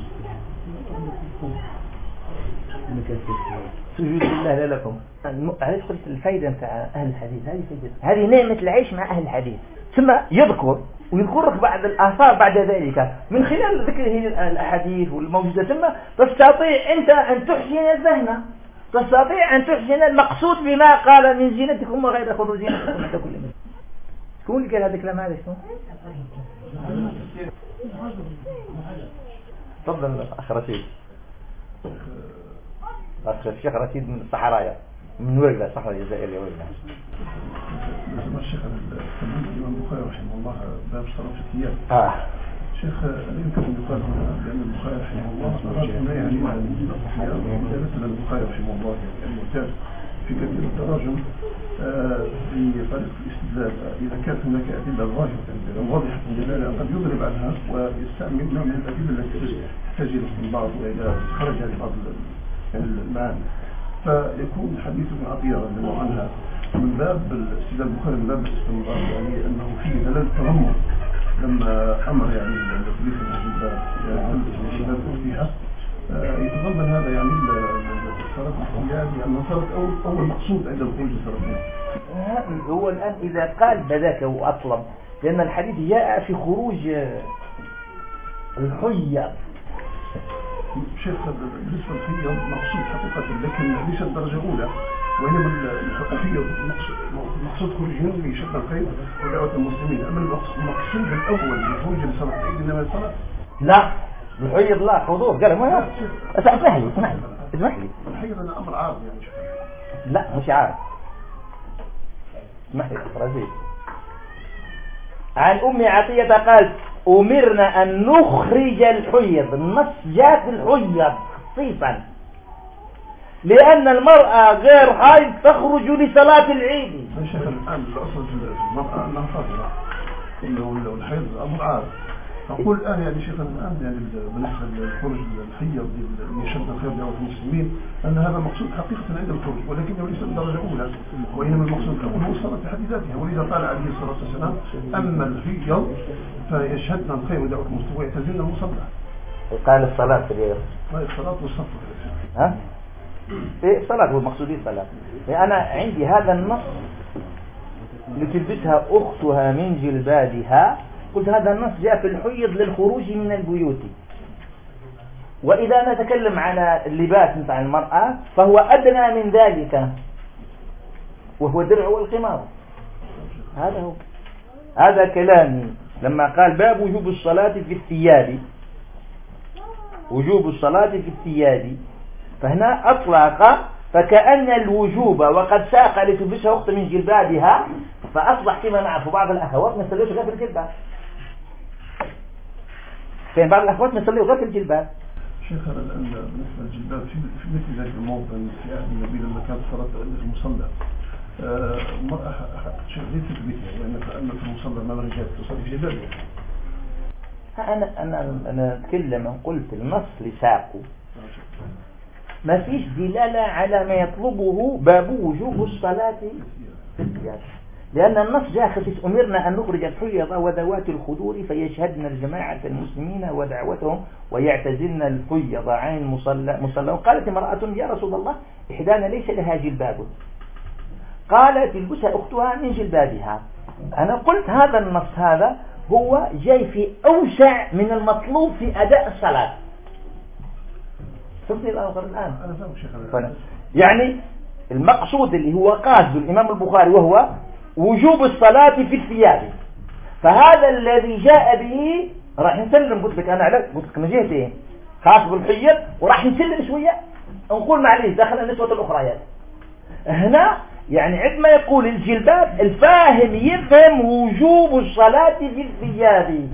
سجود الله لكم. علاش قلت الفائدة نتاع أهل الحديث؟ هذه فائدة، هذه نعمة العيش مع أهل الحديث. ثم يذكر ويذكرك بعض الآثار بعد ذلك من خلال ذكره الأحاديث والموجودة، ثم تستطيع أنت أن تحسن الذهن، تستطيع أن تحسن المقصود بما قال من زينتكم وغير خذوا زينتكم عند كل مسجد. شكون اللي قال هذا الكلام؟ هذا شنو؟ تفضل أخ رشيد. الشيخ رشيد من الصحراء، من وردة، صحراء الجزائرية وردة. الشيخ الإمام البخاري رحمه الله باب صلاة الثياب. شيخ لا يمكن أن يقال هنا بأن البخاري رحمه الله أراد هنا يعني الثياب مثل البخاري رحمه الله المعتاد في كثير التراجم في طريقة الاستدلال. إذا كانت هناك أدلة ظاهرة واضحة الدلالة قد يضرب عنها ويستعمل نوع من الأدلة التي تحتاج إلى استنباط وإلى خرج هذه بعض المعاني، فيكون حديث ابن عطية رضي الله عنها من باب استدلال البخاري من باب الاستنباط، يعني أنه فيه دلالة تضمن لما أمر يعني البوليس الجبال يعني الشباب فيها يتضمن هذا يعني صلاة الثياب، يعني صارت أول مقصود عند الخروج للصلاة. هو الآن إذا قال بذاك وأطلب، لأن الحديث جاء في خروج الحية. شيخ بالنسبة للحية مقصود حقيقة لكن ليس الدرجة الأولى، وإنما الحية مقصود خروجهم لشق الخير ودعوة المسلمين. أما المقصود الأول لخروج لصلاة العيد إنما الصلاة لا الحية لا حضور قال ما اسمح لي الحية أنا أمر عارض يعني شيخ. لا مش عارض، اسمح لي رزيد. عن أم عطية قالت أمرنا أن نخرج الحيض، النص جاءت الحيض خصيصا لأن المرأة غير حائض تخرج لصلاة العيد. يا شيخ الآن الأصل في المرأة أنها طاهرة والحيض أمر عارض. أقول الآن يعني شيخ الآن يعني بالنسبة للخروج الحيض لشد الخير دعوة المسلمين أن هذا مقصود حقيقة عند الخروج، ولكنه ليس الدرجة الأولى، وإنما المقصود الأول هو الصلاة في حد ذاتها. ولذا قال عليه الصلاة والسلام أما الحيض فيشهدنا الخير ودعوة المسلمين ويعتزلنا المصلى. قال الصلاة في اليوم. الصلاة والصف. ها؟ إيه الصلاة هو المقصود الصلاة. أنا عندي هذا النص لتلبسها أختها من جلبابها، قلت هذا النص جاء في الحيض للخروج من البيوت. وإذا نتكلم على اللباس متاع المرأة فهو أدنى من ذلك، وهو الدرع والخمار. هذا هو، هذا كلامي لما قال باب وجوب الصلاة في الثياب، وجوب الصلاة في الثياب، فهنا أطلق فكأن الوجوب وقد ساق لتلبسها أخت من جلبابها، فأصبح كما نعرف بعض الأخوات ما يصليوش غير في الجلباب. كان بعض الأخوات ما يصليوا غير في الجلباب. شيخ الآن بالنسبة للجلباب في مثل ذلك الموضع في عهد النبي لما كانت صلاة في المصلى المرأة ليست في بيتها يعني كأن في المصلى أمام الرجال تصلي في جلبابها. أنا أتكلم قلت النص لساقه ما فيش دلالة على ما يطلبه باب وجوب الصلاة في الثياب، لأن النص جاء خصيص أمرنا أن نخرج الحيض وذوات الخدور فيشهدن الجماعة المسلمين ودعوتهم ويعتزلن الحيض عن المصلى. قالت امرأة يا رسول الله إحدانا ليس لها جلباب، قالت تلبسها أختها من جلبابها. أنا قلت هذا النص هذا هو جاي في أوسع من المطلوب في أداء الصلاة. فهمتني الأمر الآن؟ يعني المقصود اللي هو قاصد الإمام البخاري وهو وجوب الصلاة في الثياب، فهذا الذي جاء به راح نسلم. قلت لك أنا قلت لك من جهتين خاص بالحيض وراح نسلم شوية نقول معليش داخل النسوة الأخريات. هنا يعني عندما يقول الجلباب الفاهم يفهم وجوب الصلاة في الثياب.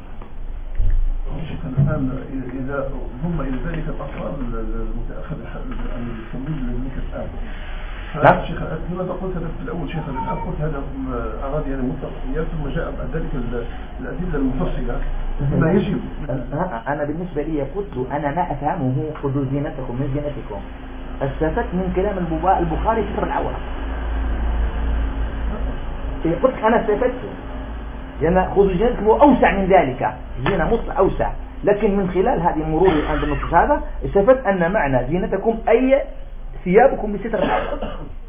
الآن إذا هم إلى ذلك الأطفال المتأخر عن التمويل للنكاح الآن. نعم. شيخ لماذا قلت هذا في الأول شيخ الآن قلت هذا أراضي يعني مطلقيات ثم جاء بعد ذلك الأدلة المفصلة ما يجب. أنا بالنسبة لي قلت أنا ما أفهمه خذوا زينتكم من زينتكم. استفدت من كلام البخاري ستر العورة. قلت أنا استفدت لأن خذوا زينتكم أوسع من ذلك، زينة مطلق أوسع، لكن من خلال هذه المرور عند النصوص هذا استفدت أن معنى زينتكم أي ثيابكم بستر العورة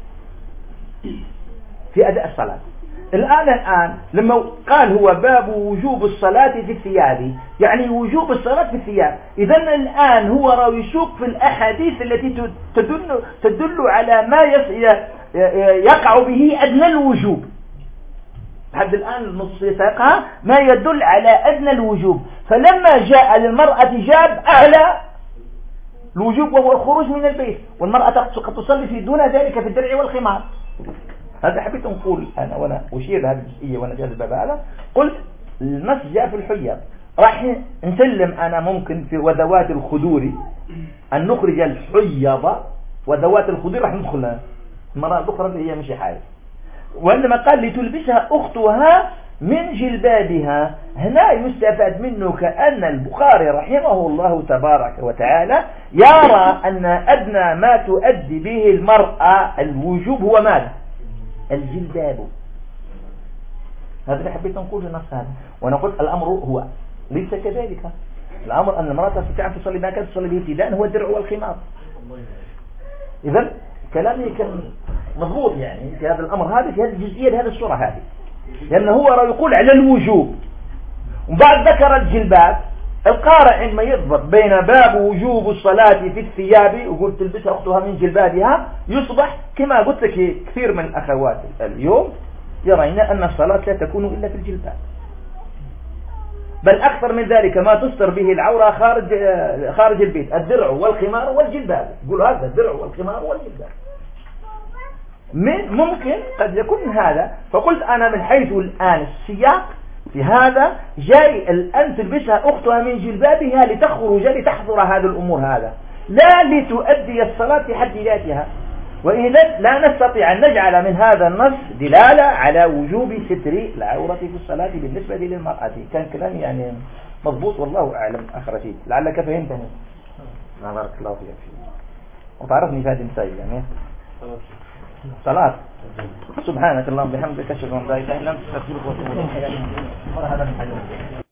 في أداء الصلاة. الآن لما قال هو باب وجوب الصلاة في الثياب يعني وجوب الصلاة في الثياب، إذن الآن هو راه يسوق في الأحاديث التي تدل على ما يقع به أدنى الوجوب. لحد الآن النص يساقها ما يدل على أدنى الوجوب، فلما جاء للمرأة جاب أعلى الوجوب وهو الخروج من البيت، والمرأة قد تصلي في دون ذلك في الدرع والخمار. هذا حبيت نقول أنا وأنا أشير هذه الجزئية وأنا جاهز الباب هذا. قلت النص جاء في الحيض راح نسلم أنا ممكن في وذوات الخدور أن نخرج الحيض وذوات الخدور راح ندخلها المرأة الأخرى اللي هي مش حائض. وإنما قال لتلبسها أختها من جلبابها، هنا يستفاد منه كأن البخاري رحمه الله تبارك وتعالى يرى أن أدنى ما تؤدي به المرأة الوجوب هو ماذا؟ الجلباب. هذا اللي حبيت نقول في النص هذا. وأنا قلت الأمر هو ليس كذلك، الأمر أن المرأة تستطيع أن تصلي ما كانت تصلي به ابتداء هو الدرع والخمار. إذن كلامي كان مضبوط يعني في هذا الأمر هذا في هذه الجزئية بهذه الصورة هذه، لأنه هو رأى يقول على الوجوب وبعد ذكر الجلباب. القارئ عندما يضبط بين باب وجوب الصلاة في الثياب وقلت تلبسها أختها من جلبابها يصبح كما قلت لك كثير من الأخوات اليوم يرين أن الصلاة لا تكون إلا في الجلباب، بل أكثر من ذلك ما تستر به العورة خارج البيت الدرع والخمار والجلباب. يقول هذا الدرع والخمار والجلباب ممكن قد يكون هذا. فقلت أنا من حيث الآن السياق في هذا جاي الآن تلبسها أختها من جلبابها لتخرج لتحضر هذه الأمور هذا، لا لتؤدي الصلاة في حد ذاتها. وإذا لا نستطيع أن نجعل من هذا النص دلالة على وجوب ستر العورة في الصلاة بالنسبة للمرأة. كان كلام يعني مضبوط والله أعلم. أخ رشيد لعلك فهمتني. بارك الله فيك وتعرفني فادي مساي يعني صلاة. سبحانك اللهم بحمدك أشهد أن لا إله إلا أنت أستغفرك وأتوب إليك.